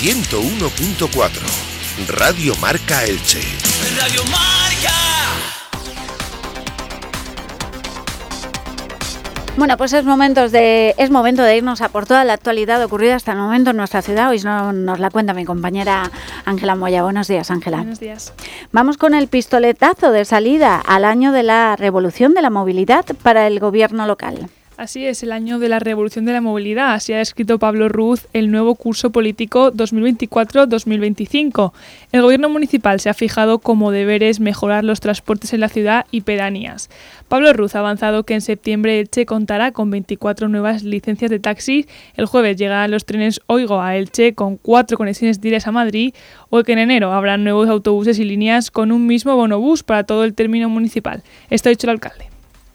ciento uno punto cuatro. Radio Marca Elche. Radio Marca. Bueno, pues es, momentos de, es momento de irnos a por toda la actualidad ocurrida hasta el momento en nuestra ciudad. Hoy no, nos la cuenta mi compañera Ángela Moya. Buenos días, Ángela. Buenos días. Vamos con el pistoletazo de salida al año de la revolución de la movilidad para el gobierno local. Así es, el año de la revolución de la movilidad. Así ha descrito Pablo Ruz el nuevo curso político dos mil veinticuatro dos mil veinticinco. El gobierno municipal se ha fijado como deberes mejorar los transportes en la ciudad y pedanías. Pablo Ruz ha avanzado que en septiembre Elche contará con veinticuatro nuevas licencias de taxi. El jueves llegarán los trenes Oigo a Elche con cuatro conexiones diarias a Madrid, o que en enero habrá nuevos autobuses y líneas con un mismo bonobús para todo el término municipal. Esto ha dicho el alcalde.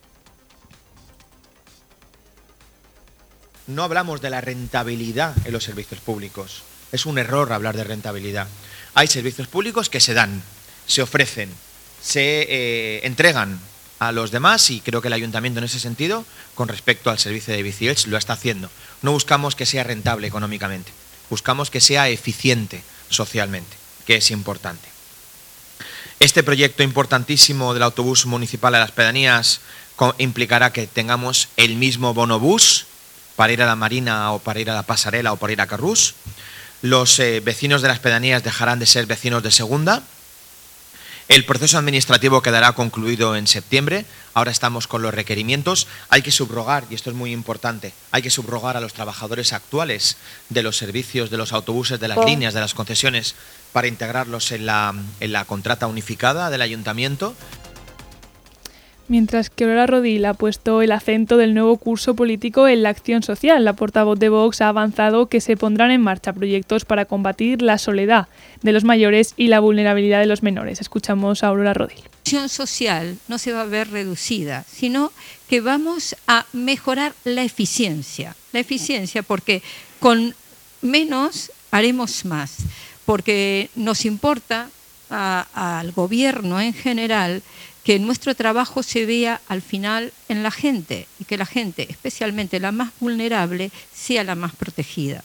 No hablamos de la rentabilidad en los servicios públicos. Es un error hablar de rentabilidad. Hay servicios públicos que se dan, se ofrecen, se eh, entregan a los demás, y creo que el ayuntamiento en ese sentido, con respecto al servicio de Bici Elche, lo está haciendo. No buscamos que sea rentable económicamente, buscamos que sea eficiente socialmente, que es importante. Este proyecto importantísimo del autobús municipal a las pedanías implicará que tengamos el mismo bonobús para ir a la Marina o para ir a la Pasarela o para ir a Carrús. Los eh, vecinos de las pedanías dejarán de ser vecinos de segunda. El proceso administrativo quedará concluido en septiembre. Ahora estamos con los requerimientos. Hay que subrogar, y esto es muy importante, hay que subrogar a los trabajadores actuales de los servicios, de los autobuses, de las oh. líneas, de las concesiones, para integrarlos en la, en la contrata unificada del ayuntamiento. Mientras que Aurora Rodil ha puesto el acento del nuevo curso político en la acción social, la portavoz de Vox ha avanzado que se pondrán en marcha proyectos para combatir la soledad de los mayores y la vulnerabilidad de los menores. Escuchamos a Aurora Rodil. La acción social no se va a ver reducida, sino que vamos a mejorar la eficiencia. La eficiencia porque con menos haremos más, porque nos importa a, al gobierno en general que nuestro trabajo se vea al final en la gente y que la gente, especialmente la más vulnerable, sea la más protegida.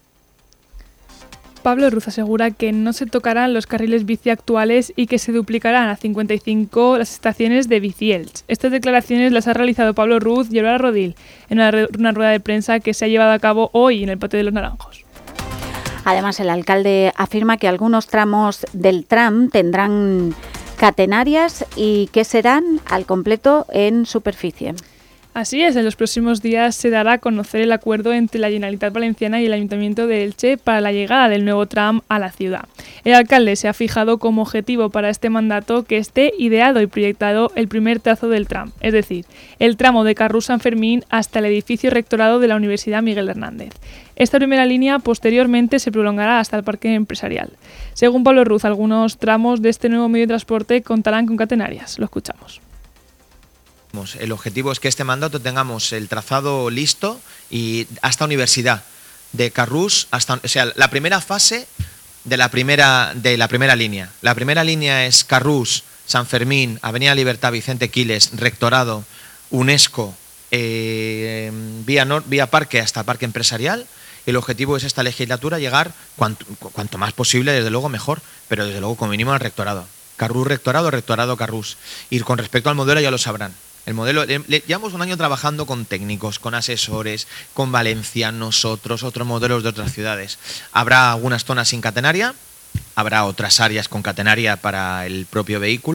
Pablo Ruz asegura que no se tocarán los carriles bici actuales y que se duplicarán a cincuenta y cinco las estaciones de Bici Elche. Estas declaraciones las ha realizado Pablo Ruz y Aurora Rodil en una, re- una rueda de prensa que se ha llevado a cabo hoy en el Patio de los Naranjos. Además, el alcalde afirma que algunos tramos del tram tendrán catenarias y que serán al completo en superficie. Así es, en los próximos días se dará a conocer el acuerdo entre la Generalitat Valenciana y el Ayuntamiento de Elche para la llegada del nuevo tram a la ciudad. El alcalde se ha fijado como objetivo para este mandato que esté ideado y proyectado el primer trazo del tram, es decir, el tramo de Carrús San Fermín hasta el edificio rectorado de la Universidad Miguel Hernández. Esta primera línea posteriormente se prolongará hasta el parque empresarial. Según Pablo Ruz, algunos tramos de este nuevo medio de transporte contarán con catenarias. Lo escuchamos. El objetivo es que este mandato tengamos el trazado listo y hasta Universidad de Carrús, hasta, o sea, la primera fase de la primera, de la primera línea. La primera línea es Carrús, San Fermín, Avenida Libertad, Vicente Quiles, Rectorado, UNESCO, eh, vía, Nor- vía Parque hasta Parque Empresarial. El objetivo es esta legislatura llegar cuanto, cuanto más posible, desde luego mejor, pero desde luego como mínimo al Rectorado. Carrús, Rectorado, Rectorado, Carrús. Y con respecto al modelo ya lo sabrán. El modelo, le, le, llevamos un año trabajando con técnicos, con asesores, con Valencia, nosotros, otros modelos de otras ciudades. Habrá algunas zonas sin catenaria, habrá otras áreas con catenaria para el propio vehículo.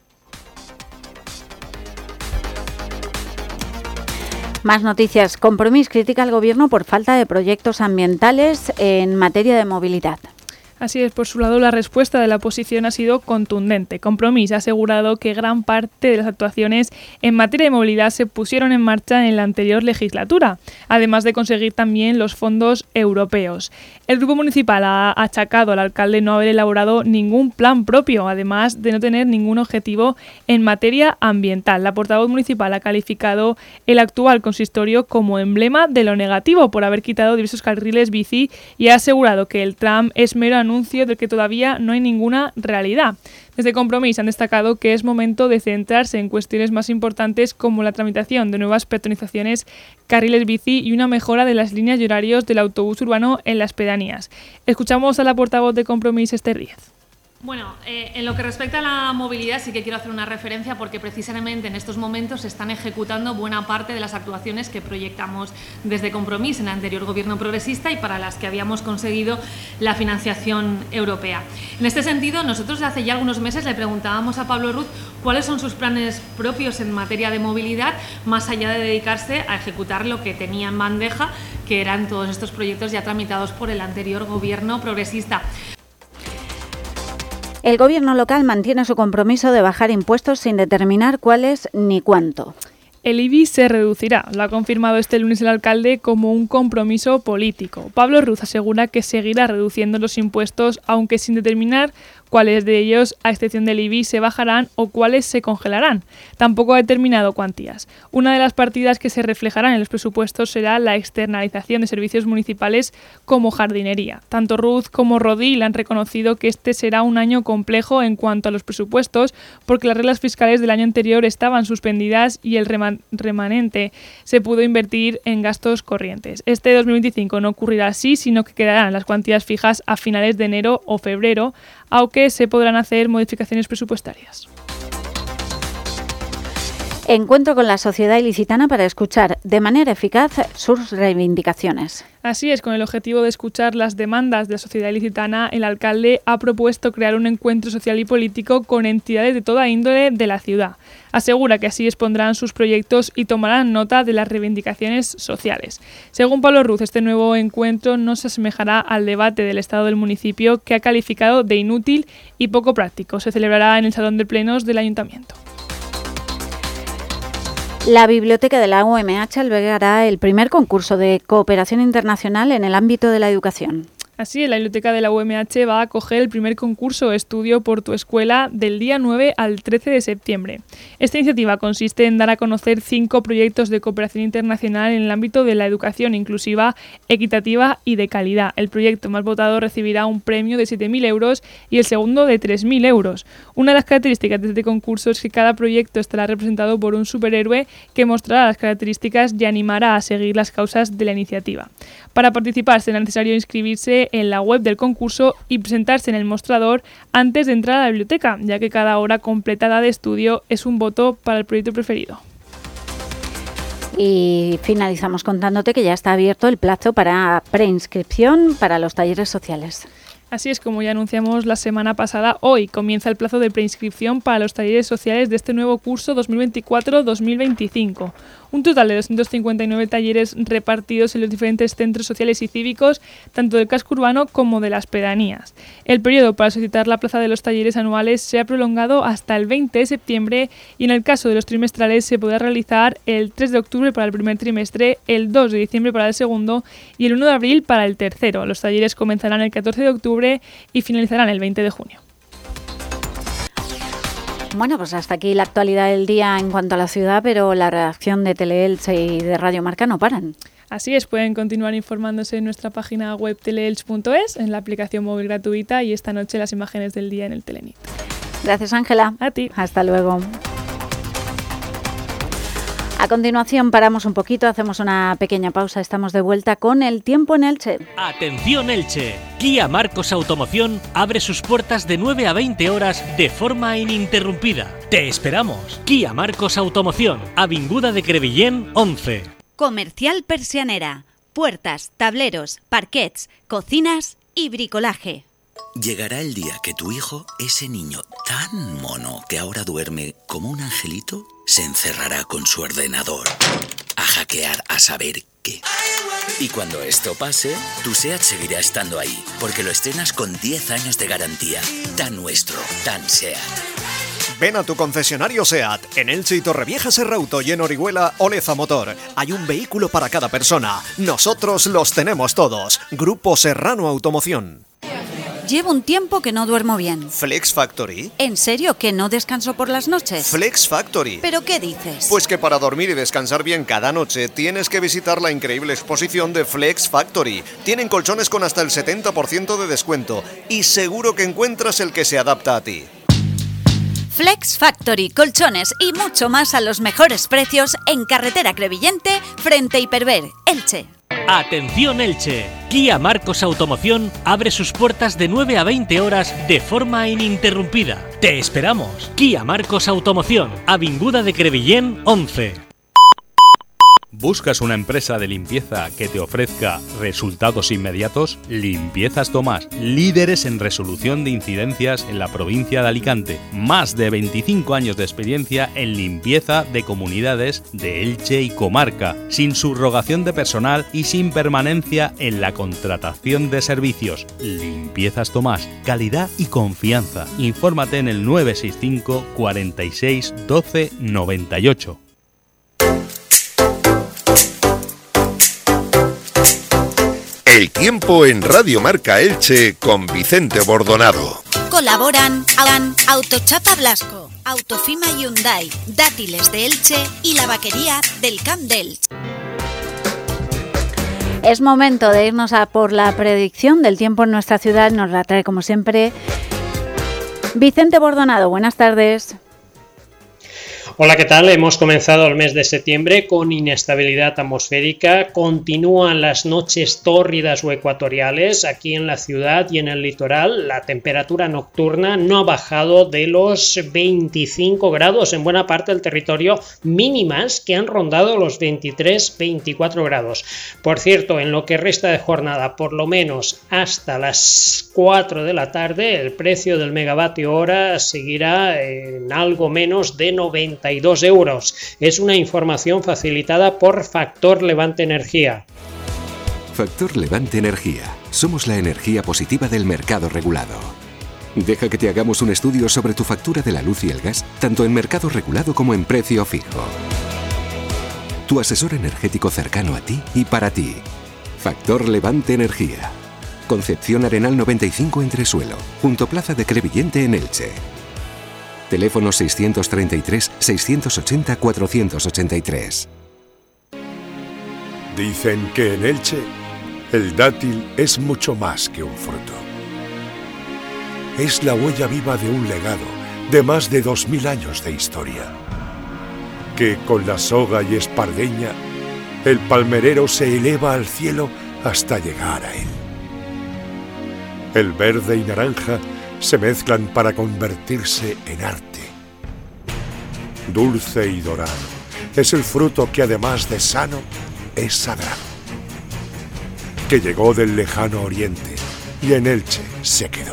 Más noticias. Compromís critica al Gobierno por falta de proyectos ambientales en materia de movilidad. Así es, por su lado, la respuesta de la oposición ha sido contundente. Compromís ha asegurado que gran parte de las actuaciones en materia de movilidad se pusieron en marcha en la anterior legislatura, además de conseguir también los fondos europeos. El grupo municipal ha achacado al alcalde no haber elaborado ningún plan propio, además de no tener ningún objetivo en materia ambiental. La portavoz municipal ha calificado el actual consistorio como emblema de lo negativo por haber quitado diversos carriles bici y ha asegurado que el tram es mero anuncio anuncio del que todavía no hay ninguna realidad. Desde Compromís han destacado que es momento de centrarse en cuestiones más importantes como la tramitación de nuevas peatonizaciones, carriles bici y una mejora de las líneas y horarios del autobús urbano en las pedanías. Escuchamos a la portavoz de Compromís, Esther Díaz. Bueno, eh, en lo que respecta a la movilidad sí que quiero hacer una referencia porque precisamente en estos momentos se están ejecutando buena parte de las actuaciones que proyectamos desde Compromís en el anterior gobierno progresista y para las que habíamos conseguido la financiación europea. En este sentido, nosotros hace ya algunos meses le preguntábamos a Pablo Ruz cuáles son sus planes propios en materia de movilidad, más allá de dedicarse a ejecutar lo que tenía en bandeja, que eran todos estos proyectos ya tramitados por el anterior gobierno progresista. El gobierno local mantiene su compromiso de bajar impuestos sin determinar cuáles ni cuánto. El I B I se reducirá, lo ha confirmado este lunes el alcalde como un compromiso político. Pablo Ruz asegura que seguirá reduciendo los impuestos, aunque sin determinar cuáles de ellos, a excepción del I B I, se bajarán o cuáles se congelarán. Tampoco ha determinado cuantías. Una de las partidas que se reflejarán en los presupuestos será la externalización de servicios municipales como jardinería. Tanto Ruz como Rodil han reconocido que este será un año complejo en cuanto a los presupuestos, porque las reglas fiscales del año anterior estaban suspendidas y el reman- remanente se pudo invertir en gastos corrientes. Este dos mil veinticinco no ocurrirá así, sino que quedarán las cuantías fijas a finales de enero o febrero, aunque se podrán hacer modificaciones presupuestarias. Encuentro con la sociedad ilicitana para escuchar de manera eficaz sus reivindicaciones. Así es, con el objetivo de escuchar las demandas de la sociedad ilicitana, el alcalde ha propuesto crear un encuentro social y político con entidades de toda índole de la ciudad. Asegura que así expondrán sus proyectos y tomarán nota de las reivindicaciones sociales. Según Pablo Ruz, este nuevo encuentro no se asemejará al debate del estado del municipio, que ha calificado de inútil y poco práctico. Se celebrará en el Salón de Plenos del Ayuntamiento. La Biblioteca de la U M H albergará el primer concurso de cooperación internacional en el ámbito de la educación. Así, la Biblioteca de la U M H va a acoger el primer concurso Estudio por tu Escuela del día nueve al trece de septiembre. Esta iniciativa consiste en dar a conocer cinco proyectos de cooperación internacional en el ámbito de la educación inclusiva, equitativa y de calidad. El proyecto más votado recibirá un premio de siete mil euros y el segundo de tres mil euros. Una de las características de este concurso es que cada proyecto estará representado por un superhéroe que mostrará las características y animará a seguir las causas de la iniciativa. Para participar será necesario inscribirse en la web del concurso y presentarse en el mostrador antes de entrar a la biblioteca, ya que cada hora completada de estudio es un voto para el proyecto preferido. Y finalizamos contándote que ya está abierto el plazo para preinscripción para los talleres sociales. Así es, como ya anunciamos la semana pasada, hoy comienza el plazo de preinscripción para los talleres sociales de este nuevo curso dos mil veinticuatro dos mil veinticinco. Un total de doscientos cincuenta y nueve talleres repartidos en los diferentes centros sociales y cívicos, tanto del casco urbano como de las pedanías. El periodo para solicitar la plaza de los talleres anuales se ha prolongado hasta el veinte de septiembre y en el caso de los trimestrales se podrá realizar el tres de octubre para el primer trimestre, el dos de diciembre para el segundo y el uno de abril para el tercero. Los talleres comenzarán el catorce de octubre y finalizarán el veinte de junio. Bueno, pues hasta aquí la actualidad del día en cuanto a la ciudad, pero la redacción de Teleelch y de Radio Marca no paran. Así es, pueden continuar informándose en nuestra página web teleelch punto es, en la aplicación móvil gratuita y esta noche las imágenes del día en el Telenit. Gracias, Ángela. A ti. Hasta luego. A continuación paramos un poquito, hacemos una pequeña pausa, estamos de vuelta con el tiempo en Elche. Atención Elche, Kia Marcos Automoción abre sus puertas de nueve a veinte horas de forma ininterrumpida. Te esperamos. Kia Marcos Automoción, Avinguda de Crevillén once. Comercial Persianera, puertas, tableros, parquets, cocinas y bricolaje. Llegará el día que tu hijo, ese niño tan mono que ahora duerme como un angelito, se encerrará con su ordenador a hackear a saber qué. Y cuando esto pase, tu SEAT seguirá estando ahí, porque lo estrenas con diez años de garantía. Tan nuestro, tan SEAT. Ven a tu concesionario SEAT, en Elche y Torrevieja Serrauto y en Orihuela Oleza Motor. Hay un vehículo para cada persona. Nosotros los tenemos todos. Grupo Serrano Automoción. Llevo un tiempo que no duermo bien. ¿Flex Factory? ¿En serio que no descanso por las noches? Flex Factory. ¿Pero qué dices? Pues que para dormir y descansar bien cada noche tienes que visitar la increíble exposición de Flex Factory. Tienen colchones con hasta el setenta por ciento de descuento y seguro que encuentras el que se adapta a ti. Flex Factory, colchones y mucho más a los mejores precios en carretera Crevillente, frente a Hiperver, Elche. Atención Elche, Kia Marcos Automoción abre sus puertas de nueve a veinte horas de forma ininterrumpida. Te esperamos. Kia Marcos Automoción, Avinguda de Crevillén once. ¿Buscas una empresa de limpieza que te ofrezca resultados inmediatos? Limpiezas Tomás, líderes en resolución de incidencias en la provincia de Alicante. Más de veinticinco años de experiencia en limpieza de comunidades de Elche y comarca, sin subrogación de personal y sin permanencia en la contratación de servicios. Limpiezas Tomás, calidad y confianza. Infórmate en el nueve seis cinco, cuarenta y seis, doce, noventa y ocho. El tiempo en Radio Marca Elche con Vicente Bordonado. Colaboran Agan, Autochapa Blasco, Autofima Hyundai, Dátiles de Elche y la vaquería del Camp de Elche. Es momento de irnos a por la predicción del tiempo en nuestra ciudad. Nos la trae como siempre Vicente Bordonado. Buenas tardes. Hola, ¿qué tal? Hemos comenzado el mes de septiembre con inestabilidad atmosférica. Continúan las noches tórridas o ecuatoriales aquí en la ciudad y en el litoral. La temperatura nocturna no ha bajado de los veinticinco grados en buena parte del territorio, mínimas que han rondado los veintitrés, veinticuatro grados. Por cierto, en lo que resta de jornada, por lo menos hasta las cuatro de la tarde, el precio del megavatio hora seguirá en algo menos de noventa y dos euros. Es una información facilitada por Factor Levante Energía. Factor Levante Energía. Somos la energía positiva del mercado regulado. Deja que te hagamos un estudio sobre tu factura de la luz y el gas, tanto en mercado regulado como en precio fijo. Tu asesor energético cercano a ti y para ti. Factor Levante Energía. Concepción Arenal noventa y cinco Entresuelo, junto Plaza de Crevillente en Elche. Teléfono seiscientos treinta y tres, seiscientos ochenta, cuatrocientos ochenta y tres. Dicen que en Elche el dátil es mucho más que un fruto. Es la huella viva de un legado de más de dos mil años de historia. Que con la soga y espardeña, el palmerero se eleva al cielo hasta llegar a él. El verde y naranja se mezclan para convertirse en arte. Dulce y dorado es el fruto que además de sano es sagrado. Que llegó del lejano oriente y en Elche se quedó.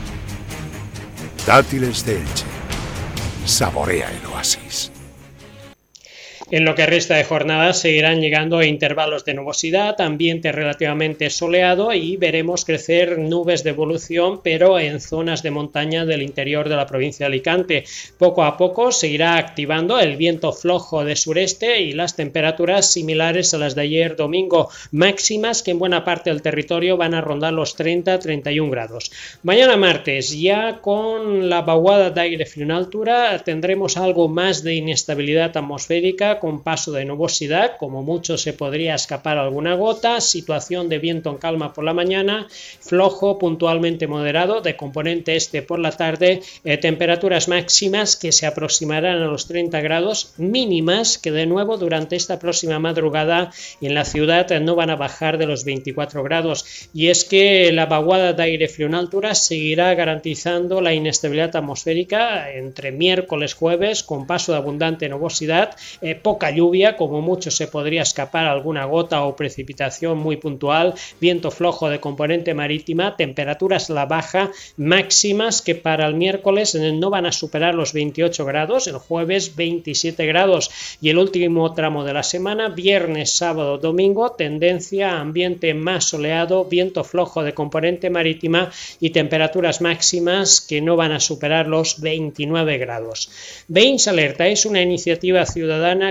Dátiles de Elche. Saborea el oasis. En lo que resta de jornada seguirán llegando intervalos de nubosidad, ambiente relativamente soleado y veremos crecer nubes de evolución, pero en zonas de montaña del interior de la provincia de Alicante. Poco a poco seguirá activando el viento flojo de sureste y las temperaturas similares a las de ayer domingo, máximas que en buena parte del territorio van a rondar los treinta a treinta y un grados. Mañana martes, ya con la vaguada de aire frío en altura, tendremos algo más de inestabilidad atmosférica, con paso de nubosidad, como mucho se podría escapar alguna gota, situación de viento en calma por la mañana, flojo puntualmente moderado de componente este por la tarde, eh, temperaturas máximas que se aproximarán a los treinta grados, mínimas que de nuevo durante esta próxima madrugada en la ciudad no van a bajar de los veinticuatro grados, y es que la vaguada de aire frío en altura seguirá garantizando la inestabilidad atmosférica entre miércoles jueves con paso de abundante nubosidad, eh, poca lluvia, como mucho se podría escapar alguna gota o precipitación muy puntual, viento flojo de componente marítima, temperaturas a la baja, máximas que para el miércoles no van a superar los veintiocho grados, el jueves veintisiete grados y el último tramo de la semana, viernes, sábado, domingo, tendencia a ambiente más soleado, viento flojo de componente marítima y temperaturas máximas que no van a superar los veintinueve grados. Veins Alerta es una iniciativa ciudadana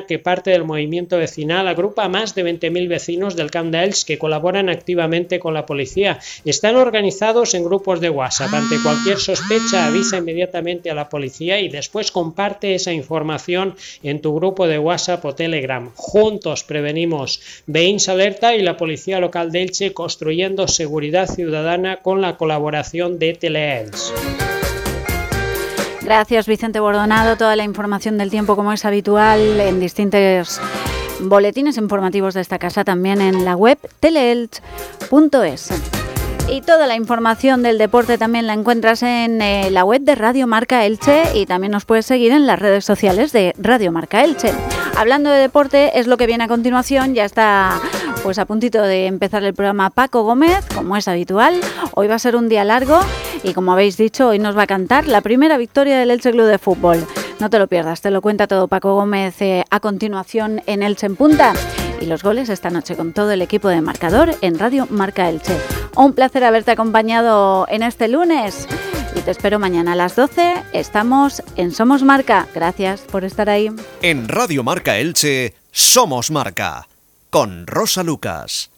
Ciudadana que parte del movimiento vecinal agrupa a más de veinte mil vecinos del Camp de Elx que colaboran activamente con la policía. Están organizados en grupos de WhatsApp. Ante cualquier sospecha, avisa inmediatamente a la policía y después comparte esa información en tu grupo de WhatsApp o Telegram. Juntos prevenimos. Veïns Alerta y la Policía Local de Elche construyendo seguridad ciudadana con la colaboración de Teleelch. Gracias, Vicente Bordonado. Toda la información del tiempo, como es habitual, en distintos boletines informativos de esta casa, también en la web teleelch punto es. Y toda la información del deporte también la encuentras en eh, la web de Radio Marca Elche, y también nos puedes seguir en las redes sociales de Radio Marca Elche. Hablando de deporte, es lo que viene a continuación. Ya está pues a puntito de empezar el programa Paco Gómez, como es habitual. Hoy va a ser un día largo y, como habéis dicho, hoy nos va a cantar la primera victoria del Elche Club de Fútbol. No te lo pierdas, te lo cuenta todo Paco Gómez eh, a continuación en Elche en Punta. Y los goles esta noche con todo el equipo de Marcador en Radio Marca Elche. Un placer haberte acompañado en este lunes y te espero mañana a las doce. Estamos en Somos Marca. Gracias por estar ahí. En Radio Marca Elche, Somos Marca, con Rosa Lucas.